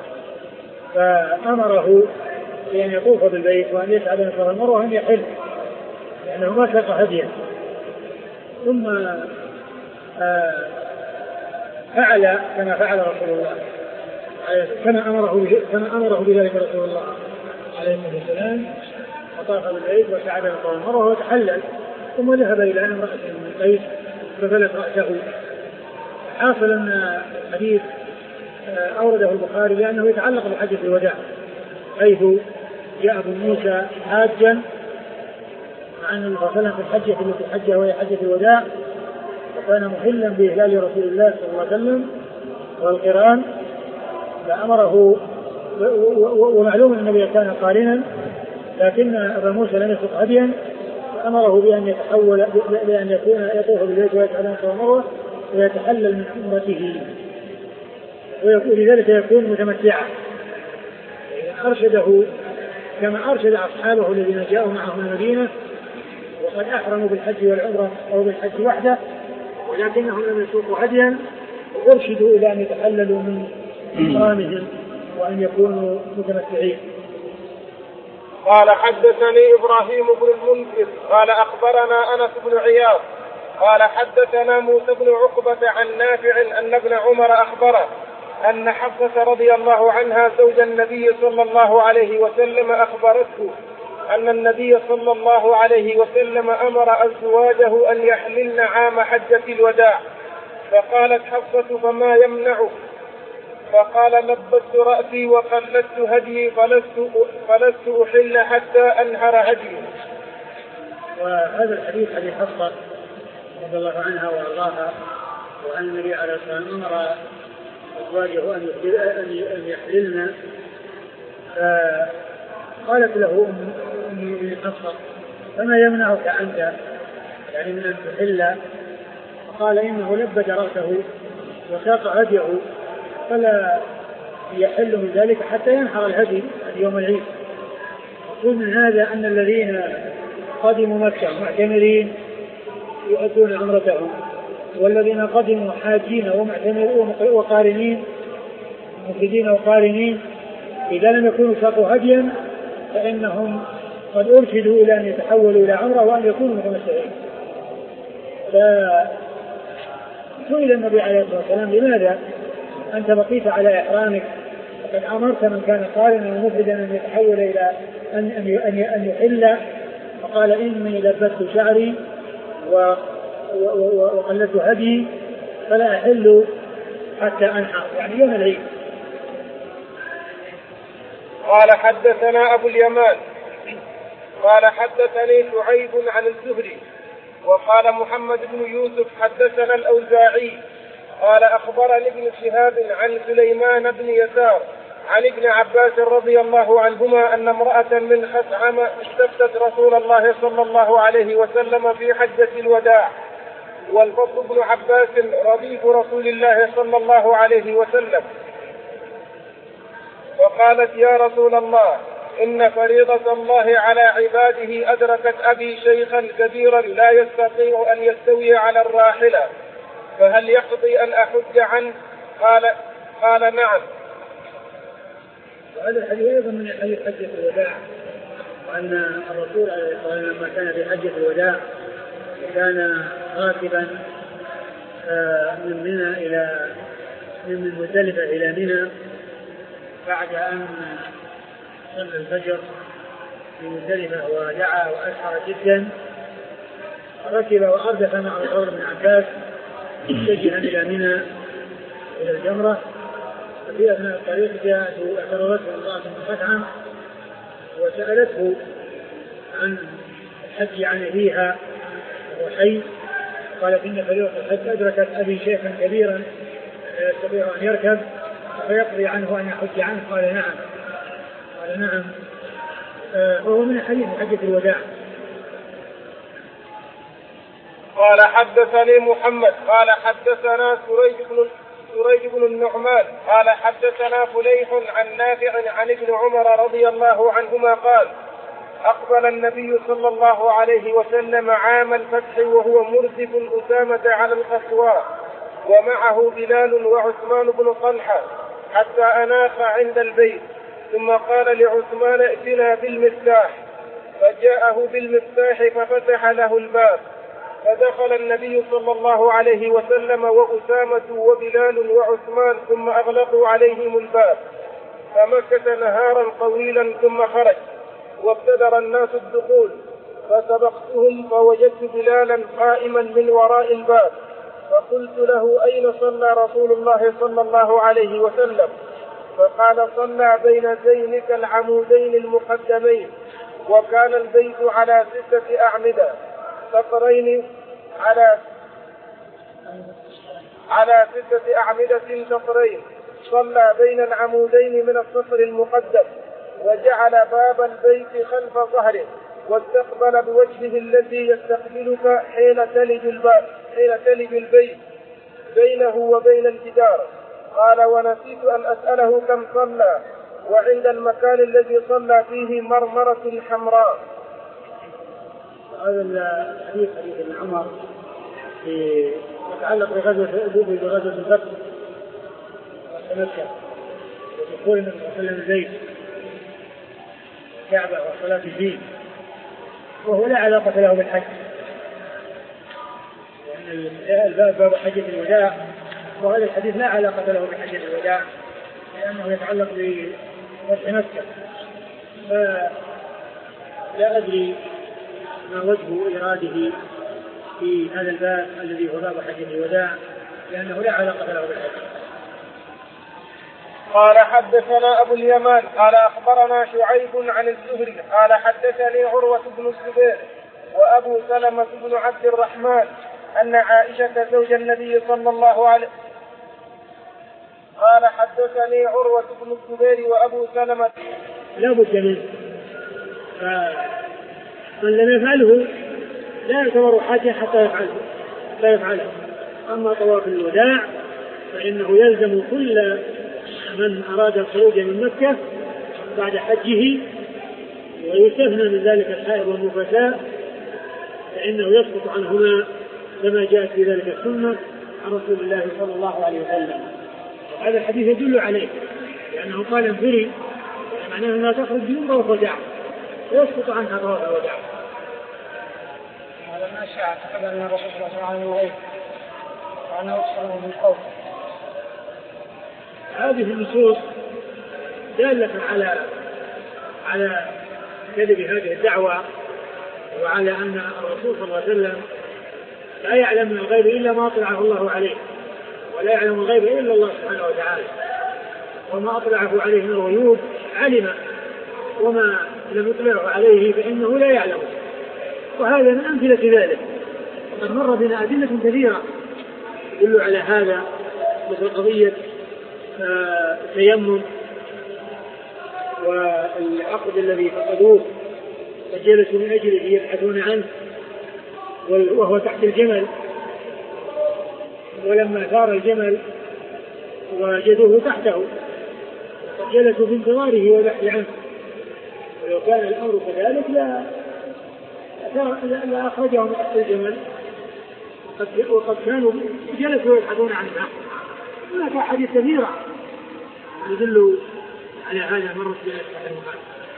فأمره بأن يطوف بالبيت وأن يسعى بين الصفا والمروة وأن يحل لأنه ما ساق هديا. ثم آه فعل كما فعل رسول الله كما أمره كما أمره بذلك رسول الله عليه الصلاة والسلام، وطاف بالبيت وسعى بين الصفا والمروة وتحلل، ثم ذهب إلى امرأة من قيس ففلت رأسه. حاصل أن الحديث أورده البخاري لأنه يتعلق بحجة الوداع، حيث جاء ابو موسى حاجا عن النبي صلى الله عليه وسلم في الحجة التي حجها وهي حجة الوداع، وكان محلا بإهلال رسول الله صلى الله عليه وسلم والقران، فأمره. ومعلوم أن النبي كان قارنا لكن أبا موسى لم يسق هديا، فأمره بأن يتحول بأن يكون يطوف بالبيت ويسعى بين الصفا والمروة ويتحلل من عمرته، ولذلك يكون متمتعا. أرشده كما أرشد أصحابه الذين جاءوا معه من المدينة وقد أحرموا بالحج والعمرة أو بالحج وحده ولكنهم لم يسوقوا هديا، وأرشدوا إلى أن يتحللوا من إحرامهم وأن يكونوا متمتعين. قال حدثني إبراهيم بن المنذر قال أخبرنا أنس بن عياض قال حدثنا موسى بن عقبة عن نافع أن ابن عمر أخبره أن حفصة رضي الله عنها زوج النبي صلى الله عليه وسلم أخبرته أن النبي صلى الله عليه وسلم أمر أزواجه أن يحللن عام حجة الوداع، فقالت حفصة فما يمنعه؟ فقال لبست رأسي وقلدت هدي فلست, فلست أحل حتى أنهر هدي. وهذا الحديث حديث حفصة رضي الله عنها وأرضاها وأن النبي عليه الصلاة والسلام أمر أزواجه أن يحللن، قالت له أم حفصة فما يمنعك أنت يعني من أن تحل؟ فقال إنه لبد رأسه وساق هديه فلا يحل من ذلك حتى ينحر الهدي يوم العيد. يقول من هذا أن الذين قدموا مكة معتمرين يؤدون عمرتهم، والذين قدموا حاجين ومعتمرين وقارنين مفردين وقارنين إذا لم يكونوا ساقوا هديا فإنهم قد أرشدوا إلى أن يتحولوا إلى عمرة وأن يكونوا متمتعين. فسئل النبي عليه الصلاة والسلام لماذا أنت بقيت على إحرامك وقد أمرت من كان قارنا ومفردا أن يتحول إلى أن أن يحل؟ فقال إني لبست شعري وقلدت هدي فلا أحل حتى أنحر يعني يوم العيد. قال حدثنا أبو اليمان قال حدثني شعيب عن الزهري وقال محمد بن يوسف حدثنا الأوزاعي قال أخبرني ابن شهاب عن سليمان بن يسار عن ابن عباس رضي الله عنهما أن امرأة من خثعم استفتت رسول الله صلى الله عليه وسلم في حجة الوداع، والفضل بن عباس رديف رسول الله صلى الله عليه وسلم، وقالت يا رسول الله إن فريضة الله على عباده أدركت أبي شيخا كبيرا لا يستطيع أن يستوي على الراحلة فهل يقضي أن أحج عنه؟ قال قال نعم. وهذا الحديث أيضا من حديث حجة الوداع، وأن الرسول عليه الصلاة والسلام لما كان في حجة الوداع كان راكبا من منى إلى من مزدلفة إلى منى بعد أن صلى الفجر في مزدلفة ودعا وأسحر جدا، ركب وأردف مع الفضل بن عباس متجها إلى منى إلى الجمرة. ففي أثناء الطريق جاءته اعترضته امرأة من خثعم وسألته عن الحج عن أبيها وهو حي، قالت إن فريضة الحج أدركت أبي شيخا كبيرا لا يستطيع أن يركب فيقضي عنه أن يحج عنه؟ قال نعم. قال نعم. وهو من حديث حجة الوداع. قال حدثني محمد قال حدثنا سريج بن سريج بن النعمان قال حدثنا فليح عن نافع عن ابن عمر رضي الله عنهما قال أقبل النبي صلى الله عليه وسلم عام الفتح وهو مرزف أسامة على القصواء ومعه بلال وعثمان بن طلحة حتى أناخ عند البيت، ثم قال لعثمان ائتنا بالمفتاح، فجاءه بالمفتاح ففتح له الباب، فدخل النبي صلى الله عليه وسلم وأسامة وبلال وعثمان ثم أغلقوا عليهم الباب، فمكث نهارا طويلا ثم خرج وابتدر الناس الدخول، فسبقتهم فوجدت بلالا قائما من وراء الباب، فقلت له أين صلى رسول الله صلى الله عليه وسلم؟ فقال صلى بين زينك العمودين المقدمين، وكان البيت على ستة أعمدة سطرين على على ستة أعمدة سطرين، صلى بين العمودين من السطر المقدم، وجعل باب البيت خلف ظهره، واستقبل بوجهه الذي يستقبلك حين تلج الباب حين تلج البيت بينه وبين الجدار. قال ونسيت أن أسأله كم صلى، وعند المكان الذي صلى فيه مرمرة حمراء. هذا الحديث حديث ابن عمر يتعلق بغزوة بغزوة الفتح ومكة ودخول النبي صلى الله عليه وسلم البيت الكعبة والصلاة فيه، وهو لا علاقة له بالحج، الباب باب حجة الوداع، وهذا الحديث لا علاقة له بحجة الوداع لأنه يتعلق بفتح مكة، فلا أدري ما وجه إراده في هذا الباب الذي هو باب حجة الوداع لأنه لا علاقة له بالحج. قال حدثنا أبو اليمان قال أخبرنا شعيب عن الزهري قال حدثني عروة بن الزبير وأبو سلمة بن عبد الرحمن أن عائشة زوج النبي صلى الله عليه قال حدثني عروة بن الزبير وأبو سلمة. لا بد منه، فمن لم يفعله لا يعتبر حاجة حتى يفعله لا يفعله. أما طواف الوداع فإنه يلزم كل من أراد الخروج من مكة بعد حجه، ويستثنى من ذلك الحائض والنفساء فإنه يسقط عنهما كما جاءت في ذلك السنة عن رسول الله صلى الله عليه وسلم. هذا الحديث يدل عليه لأنه قال انفري، معناه أنها تخرج بدون طواف وداع ويسقط عنها طواف الوداع. هذا ما شاء تقبل من الرسول صلى الله عليه وسلم وأنه أكثره من قول. هذه النصوص دالة على على كذب هذه الدعوة وعلى أن الرسول صلى الله عليه وسلم لا يعلم من الغيب إلا ما أطلعه الله عليه، ولا يعلم الغيب إلا الله سبحانه وتعالى، وما أطلعه عليه من الغيوب علم، وما لم يطلعه عليه فإنه لا يعلمه. وهذا من أمثلة ذلك، وقد مر بنا أدلة كثيرة تدل على هذا، مثل قضية التيمم والعقد الذي فقدوه فجلسوا من أجله يبحثون عنه وهو تحت الجمل، ولما ثار الجمل وجدوه تحته جلسوا في انتظاره والبحث عنه، ولو كان الأمر كذلك لا لا أخرجهم من تحت الجمل وقد كانوا جلسوا يبحثون عنه. هناك أحاديث كثيرة يدل على هذا مرة بنا.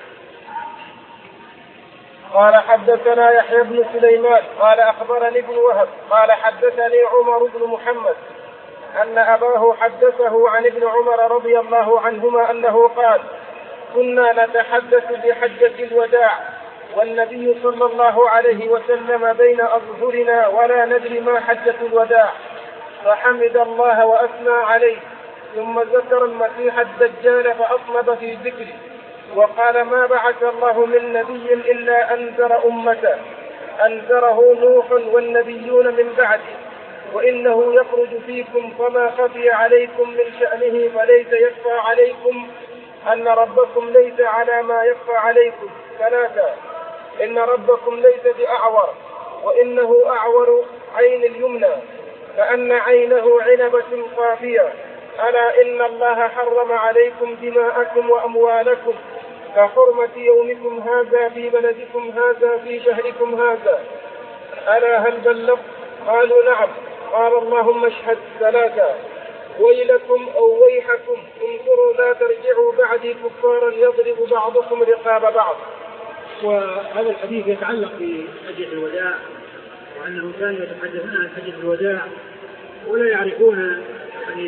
قال حدثنا يحيى بن سليمان قال أخبرني ابن وهب قال حدثني عمر بن محمد أن أباه حدثه عن ابن عمر رضي الله عنهما أنه قال كنا نتحدث بحجة الوداع والنبي صلى الله عليه وسلم بين أظهرنا ولا ندري ما حجة الوداع، فحمد الله وأثنى عليه ثم ذكر المسيح الدجال فأطلب في ذكره وقال ما بعث الله من نبي إلا أنذر أمته أنذره نوح والنبيون من بعده، وإنه يخرج فيكم فما خفي عليكم من شأنه فليس يخفى عليكم أن ربكم ليس على ما يخفى عليكم. ثلاثة إن ربكم ليس بأعور وإنه أعور عين اليمنى كأن عينه عنبة صافية. ألا إن الله حرم عليكم دماءكم وأموالكم كحرمة يومكم هذا في بلدكم هذا في شهركم هذا. ألا هل بلغت؟ قالوا نعم. قال اللهم اشهد. ثلاثة ويلكم أو ويحكم انظروا لا ترجعوا بعدي كفارا يضرب بعضكم رقاب بعض. وهذا الحديث يتعلق بحجة الوداع، وأنه كانوا يتحدثون عن حجة الوداع ولا يعرفون يعني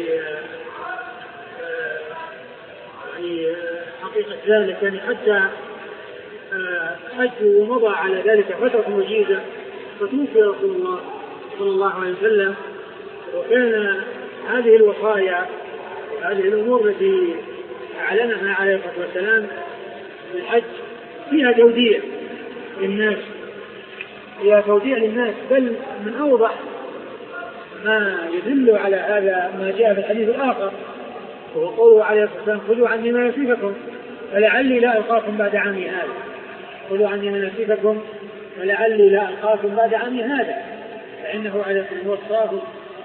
يعني حقيقة ذلك، يعني حتى حجوا ومضى على ذلك فترة وجيزة فتوفي رسول الله صلى الله عليه وسلم، وكان هذه الوصايا هذه الأمور التي أعلنها عليه الصلاة والسلام في الحج فيها توديع للناس فيها توديع للناس بل من أوضح ما يدل على هذا ما جاء في الحديث الآخر، وهو قوله عليه الصلاة والسلام خذوا عني مناسككم فلعلي لا ألقاكم بعد عامي هذا خذوا عني مناسككم فلعلي لا ألقاكم بعد عامي هذا، فإنه عليه الصلاة والسلام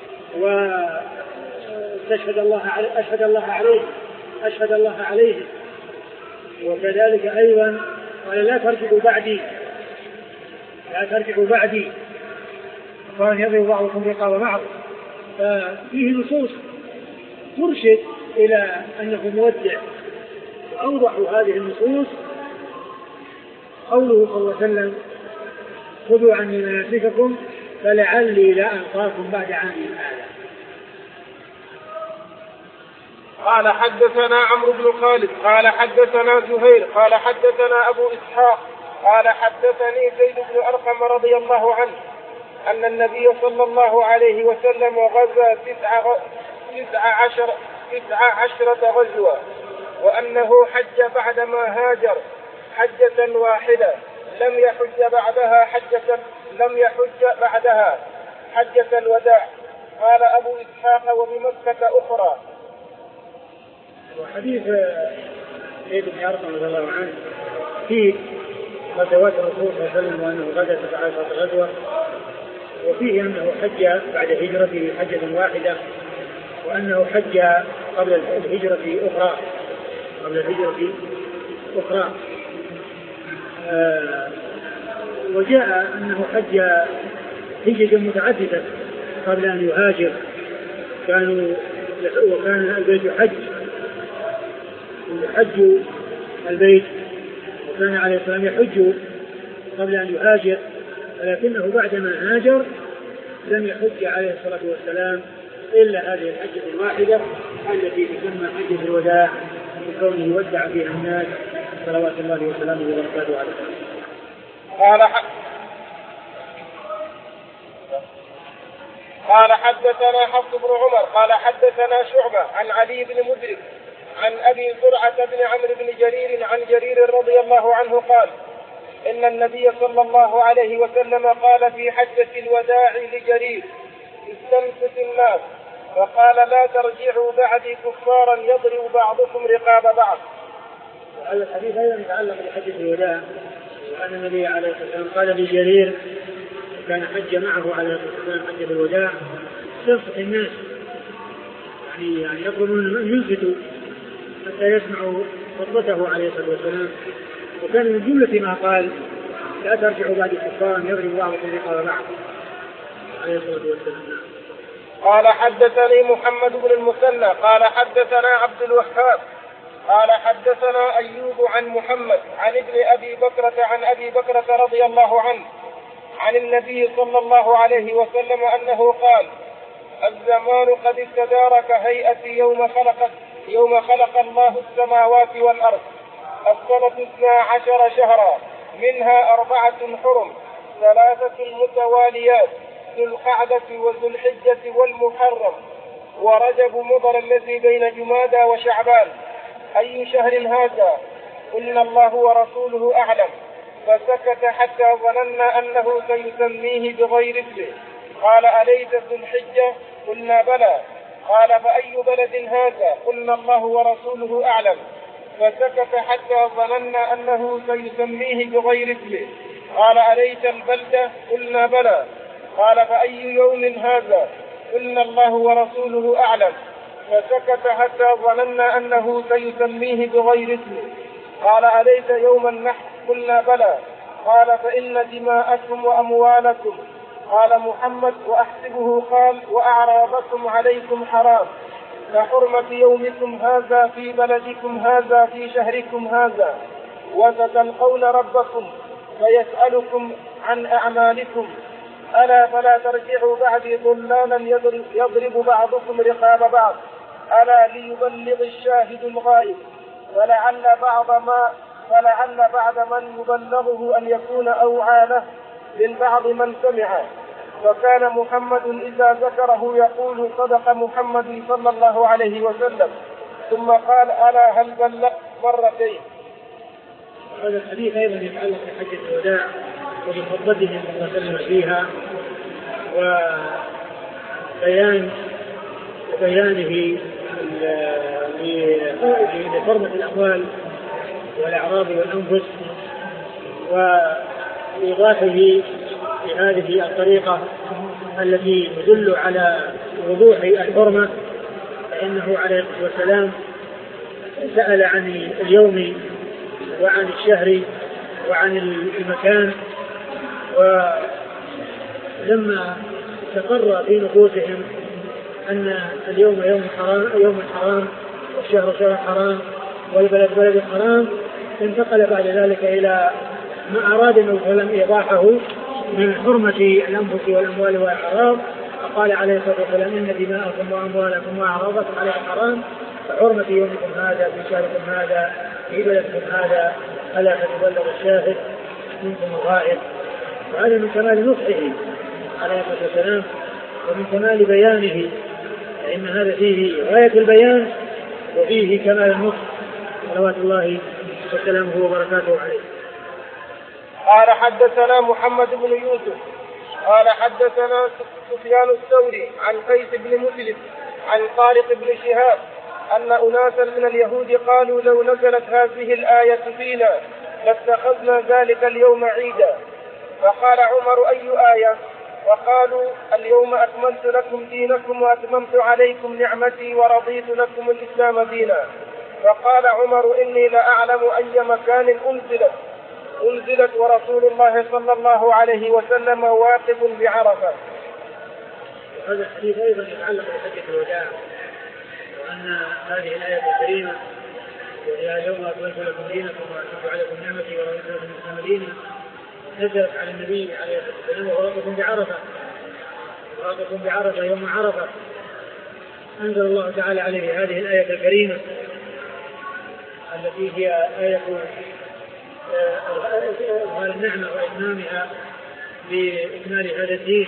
وأشهد الله أشهد الله عليه أشهد الله عليه وكذلك أيضا قال لا ترجعوا بعدي لا ترجعوا بعدي وأن يضرب بعضكم رقاب بعض. ففيه نصوص ترشد إلى أنه مودع، وأوضح هذه النصوص قوله صلى الله عليه وسلم خذوا عني مناسككم فلعلي لا ألقاكم بعد عامي هذا. قال حدثنا عمرو بن خالد قال حدثنا زهير قال حدثنا أبو إسحاق قال حدثني زيد بن أرقم رضي الله عنه أن النبي صلى الله عليه وسلم غزا تسع, تسع, عشر تسع عشرة غزوة وأنه حج بعدما هاجر حجة واحدة لم يحج بعدها حجة لم يحج بعدها حجة الوداع. قال أبو إسحاق وبمكة أخرى. وحديث زيد بن أرقم رضي الله عنه فيه غزوات الرسول صلى الله عليه وسلم وأنه غزا تسع عشرة غزوة، وفيه أنه حج بعد هجرته حجة واحدة، وأنه حج قبل الهجرة أخرى قبل الهجرة أخرى آه وجاء أنه حج هجرة متعددة قبل أن يهاجر، كانوا وكان البيت حج حج البيت وكان عليه السلام يحج قبل أن يهاجر، ولكنه بعدما هاجر لم يحج عليه الصلاة والسلام إلا هذه الحجة الواحدة التي تسمى حجة الوداع بكونه ودع فيها الناس صلوات الله وسلامه وبركاته عليه. قال قال حدثنا حفص بن عمر قال حدثنا شعبة عن علي بن مدرك عن أبي زرعة بن عمرو بن جرير عن جرير رضي الله عنه قال إن النبي صلى الله عليه وسلم قال في حجة الوداع لجرير استمسك الناس فقال لا ترجعوا بعدي كفارا يضرب بعضكم رقاب بعض. هذا الحديث أيضا يتعلق بحجة الوداع، وأن النبي عليه الصلاة والسلام قال لجرير كان حج معه عليه الصلاة والسلام حجة الوداع استمسك الناس، يعني يعني يطلبون أن ينفتوا حتى يسمعوا خطبته عليه الصلاة والسلام، وكان من جملة ما قال لا ترجعوا بعد كفارا يضرب بعضكم رقاب بعض عليه الصلاة والسلام. قال حدثني محمد بن المثنى قال حدثنا عبد الوهاب قال حدثنا أيوب عن محمد عن ابن أبي بكرة عن أبي بكرة رضي الله عنه عن النبي صلى الله عليه وسلم أنه قال الزمان قد استدار كهيئة يوم خلق يوم خلق الله السماوات والأرض السنة اثنا عشر شهرا منها أربعة حرم ثلاثة متواليات ذو القعدة وذو الحجة والمحرم ورجب مضر الذي بين جمادى وشعبان أي شهر هذا؟ قلنا الله ورسوله أعلم، فسكت حتى ظننا أنه سيسميه بغير اسمه. قال أليس ذو الحجة؟ قلنا بلى. قال فأي بلد هذا؟ قلنا الله ورسوله أعلم، فسكت حتى ظننا أنه سيسميه بغير اسمه. قال أليس البلدة؟ قلنا بلى. قال فأي يوم هذا؟ قلنا الله ورسوله أعلم، فسكت حتى ظننا أنه سيسميه بغير اسمه. قال أليس يوم النحر؟ قلنا بلى. قال فإن دماءكم وأموالكم. قال محمد وأحسبه قال وأعراضكم عليكم حرام كحرمة يومكم هذا في بلدكم هذا في شهركم هذا، وستلقون ربكم فيسألكم عن أعمالكم. ألا فلا ترجعوا بعدي ضلالا يضرب, يضرب بعضكم رقاب بعض. ألا ليبلغ الشاهد الغائب. فلعل بعض ما فلعل بعد من يبلغه أن يكون أوعى له من بعض من سمع. فكان محمد إذا ذكره يقول صدق محمد صلى الله عليه وسلم، ثم قال ألا هل بلغ مرتين. هذا الحديث أيضا يتعلق بحجة الوداع وبخطبته صلى الله عليه وسلم فيها وبيان بيانه لحرمة الأموال والأعراض والأنفس وإيضاحه بهذه الطريقة التي تدل على وضوح الحرمة، فإنه عليه الصلاة والسلام سأل عن اليوم وعن الشهر وعن المكان، ولما استقر في نفوسهم أن اليوم يوم حرام يوم حرام والشهر شهر حرام والبلد بلد حرام، انتقل بعد ذلك إلى ما أراد النبي صلى الله عليه وسلم إيضاحه من حرمة الأنفس والأموال والأعراض، فقال عليه الصلاة والسلام إن دماءكم وأموالكم وأعراضكم عليكم حرام كحرمة يومكم هذا في شهركم هذا في بلدكم هذا ألا فتبلغ الشاهد منكم الغائب. وهذا من كمال نصحه عليه الصلاة والسلام ومن كمال بيانه، فإن هذا فيه غاية البيان وفيه كمال النصح صلوات الله وسلامه وبركاته عليه. قال حدثنا محمد بن يوسف قال حدثنا سفيان الثوري عن قيس بن مسلم عن طارق بن شهاب أن أناسا من اليهود قالوا لو نزلت هذه الآية فينا لاتخذنا ذلك اليوم عيدا. فقال عمر أي آية؟ وقالوا اليوم أكملت لكم دينكم وأتممت عليكم نعمتي ورضيت لكم الإسلام دينا. فقال عمر إني لأعلم أي مكان أنزلت أنزلت ورسول الله صلى الله عليه وسلم واقف بعرفة. هذا الحديث أيضا يتعلق بحجة الوداع، وأن هذه الآية الكريمة وهي اليوم أكملت لكم دينكم وأتممت عليكم نعمتي ورضيت لكم الإسلام دينا نزلت على النبي عليه الصلاة والسلام وهو واقف بعرفة واقف بعرفة يوم عرفة. أنزل الله تعالى عليه هذه الآية الكريمة التي هي آية إظهار النعمة وإتمامها بإكمال هذا الدين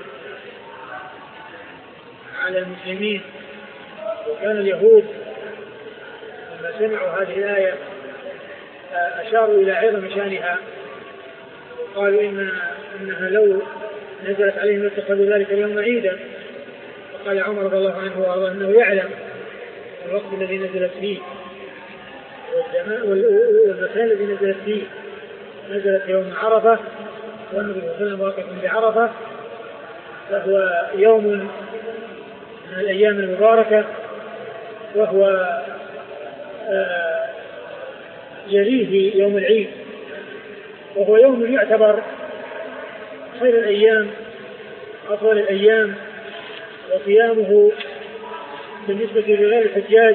على المسلمين. وكان اليهود لما سمعوا هذه الآية أشاروا إلى عظم شأنها وقالوا إن إنها لو نزلت عليهم لاتخذوا ذلك اليوم عيدا. فقال عمر رضي الله عنه وارضاه انه يعلم الوقت الذي نزلت فيه والمكان الذي نزلت فيه. نزلت يوم عرفة والنبي صلى الله عليه وسلم واقف بعرفة، فهو يوم من الأيام المباركة، وهو يليه يوم العيد، وهو يوم يعتبر خير الأيام أفضل الأيام، وقيامه بالنسبة لغير الحجاج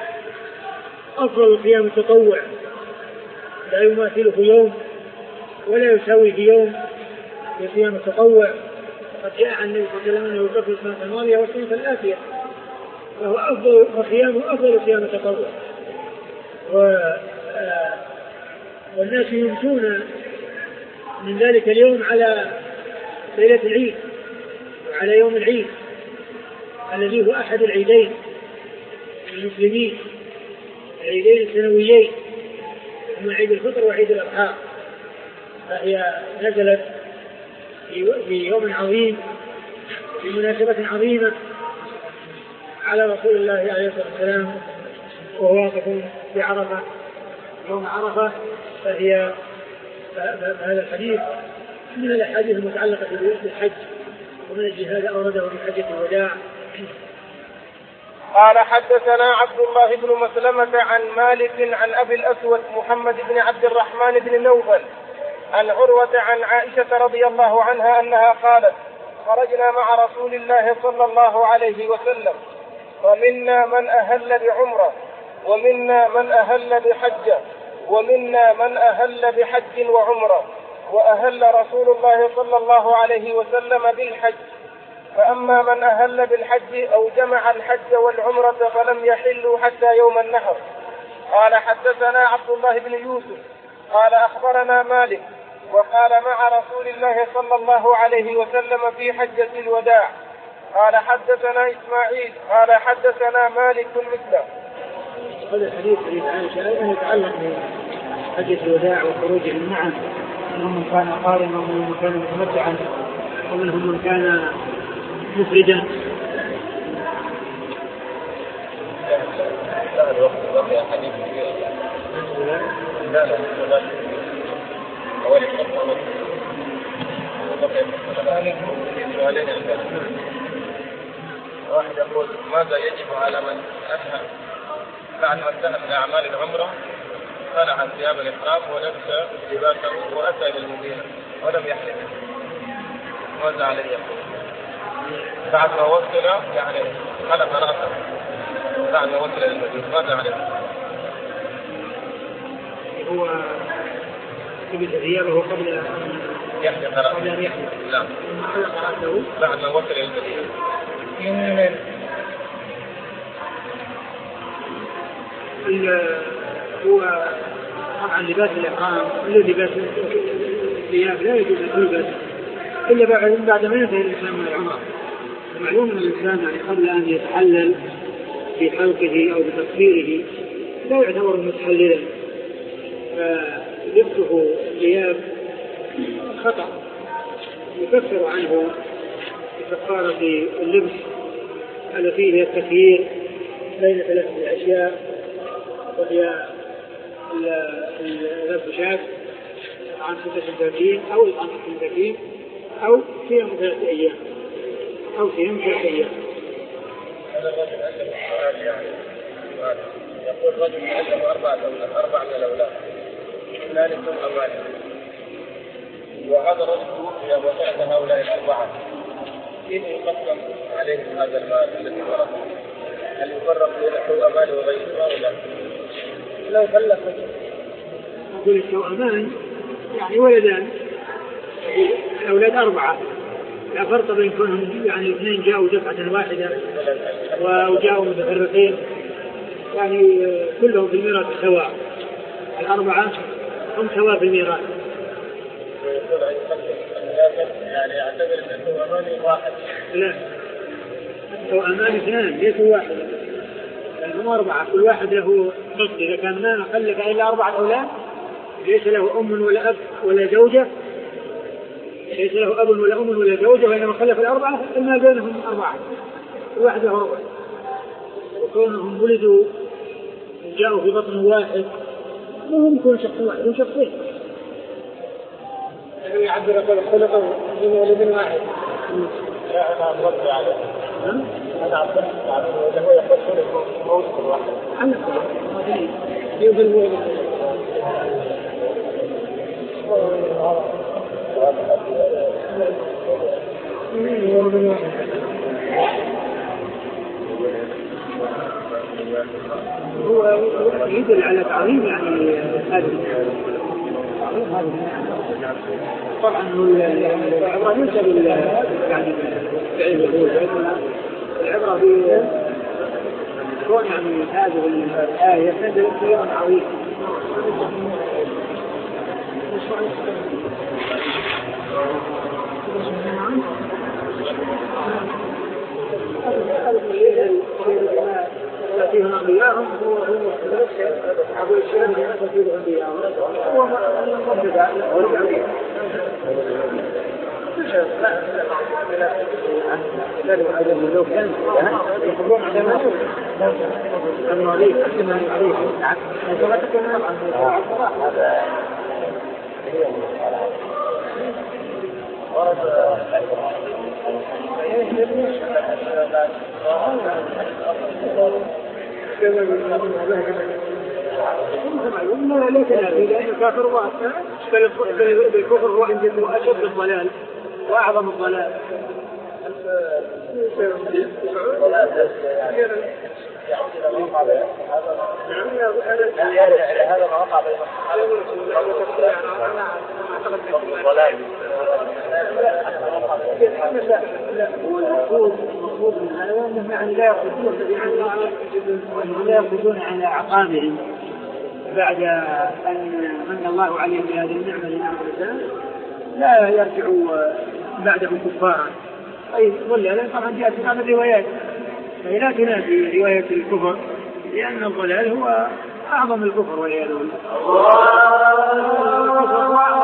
أفضل قيام التطوع، لا يماثله يوم ولا يساوي في يوم في قيام التطوع. قد جاء عن النبي صلى الله عليه وسلم أنه يكفر السنة الماضية والسنة الآتية، فهو أفضل وقيامه أفضل قيام التطوع. والناس يمشون من ذلك اليوم على ليلة العيد وعلى يوم العيد الذي هو أحد العيدين المسلمين، العيدين السنويين هما عيد الفطر وعيد الأضحى. فهي نزلت في يوم عظيم في مناسبة عظيمة على رسول الله عليه الصلاة والسلام وهو واقف في عرفة يوم عرفة. فهي هذا الحديث من الأحاديث المتعلقة بالحج ومن الجهاد أورده بحجة الوداع. قال حدثنا عبد الله بن مسلمة عن مالك عن أبي الأسود محمد بن عبد الرحمن بن نوفل عن عروة عن عائشة رضي الله عنها أنها قالت خرجنا مع رسول الله صلى الله عليه وسلم ومنا من أهل بعمرة ومنا من أهل بحجة ومنا من أهل بحج وعمرة، وأهل رسول الله صلى الله عليه وسلم بالحج. فأما من أهل بالحج أو جمع الحج والعمرة فلم يحلوا حتى يوم النحر. قال حدثنا عبد الله بن يوسف قال أخبرنا مالك وقال مع رسول الله صلى الله عليه وسلم في حجة الوداع. قال حدثنا إسماعيل قال حدثنا مالك مثله. هذا الحديث حديث عائشة أيضا يتعلق بحجة الوداع وخروجهم معا، منهم من كان قارنا ومنهم من كان متمتعا ومنهم من كان مفردا. واحد يقول ماذا يجب على من أنهى بعد ما انتهى من أعمال العمرة خلع ثياب الإحرام ولبس لباسه وأتى إلى المدينة ولم يحلم، ماذا عليه يقول؟ بعد ما وصل يعني خلق رأسه بعد ما وصل إلى المدينة ماذا عليه؟ هو لبس ثيابه قبل أن يحيى قرأ قبل أن يحيى لا ما قرأته بعد ما وصل إلى المدينة هو طبعا لباس الإحرام إلا لباس الثياب لا يجوز أن يلبس إلا بعد بعد ما ينتهي الإنسان من العمرة. معلوم أن الإنسان يعني قبل أن يتحلل بحلقه أو بتقصيره لا يعتبر متحللا، فلبسه ثياب خطأ يكفر عنه بكفارة اللبس التي هي التخيير بين ثلاثة أشياء، وهي البشاك عن ستة وثلاثين أو عن ستة وثلاثين أو صيام ثلاثة أيام أو صيام ثلاثة أيام. هذا الرجل عنده سؤال يعني يقول رجل عنده أربعة أولاد أربعة من الأولاد ثلاثة أموال، وهذا الرجل توفي وترك هؤلاء الأربعة، كيف يقسم عليهم هذا المال الذي ورثه؟ هل يفرق بين التوأمان وغيرهما أو لا؟ لو خلف أقول التوأمان يعني ولدان، الأولاد أربعة لا فرق بين كونهم يعني الاثنين جاءوا دفعة واحدة وجاءوا متفرقين، يعني كلهم في الميراث سواء، الأربعة هم سواء في الميراث. يعني يعتبر أن التوأمان واحد؟ لا، التوأمان اثنان ليسوا واحد، هم أربعة كل واحد له نصف. إذا كان ما خلف إلا أربعة أولاد ليس له أم ولا أب ولا زوجة، ليس له أب ولا أم ولا زوجة، وإنما خلف الأربعة فما بينهم أربعة كل واحد له ربع، وكونهم ولدوا جاءوا في بطن واحد مهم يكون شخص واحد يكون شخصين. يعبر يقول خلقوا من ولد واحد. لا أنا أضرب عليه. أنا أضرب عليه وإذا هو يقول خلقوا موت واحد. أنا أقول يوم المولد. هو يدل على تعظيم يعني هذا طبعا العبرة ليس بال يعني العبرة بكون يعني هذه الآية تدل كلام عظيم. فيهم أنبياءهم هو هو أبو الشام فيه أنبياءهم هو مبتدأ ورجع لو كان يقولون عندما أنه عليك أنه عليك لا لا تنافي لأن الكافر واحد بالكفر هو عنده أشد الضلال وأعظم الضلال. هذا ما وقع بين لا هو المفروض المفروض من هذا أنهم يعني لا يقصدون لا يقصدون على عقابهم بعد أن من الله عليهم بهذه النعمة لنعمة الإسلام لا يرجعوا بعدهم كفارا. أي ظل هذا طبعا جاءت في هذه الروايات فهي لا تنافي رواية الكفر لأن الضلال هو أعظم الكفر والعياذ بالله.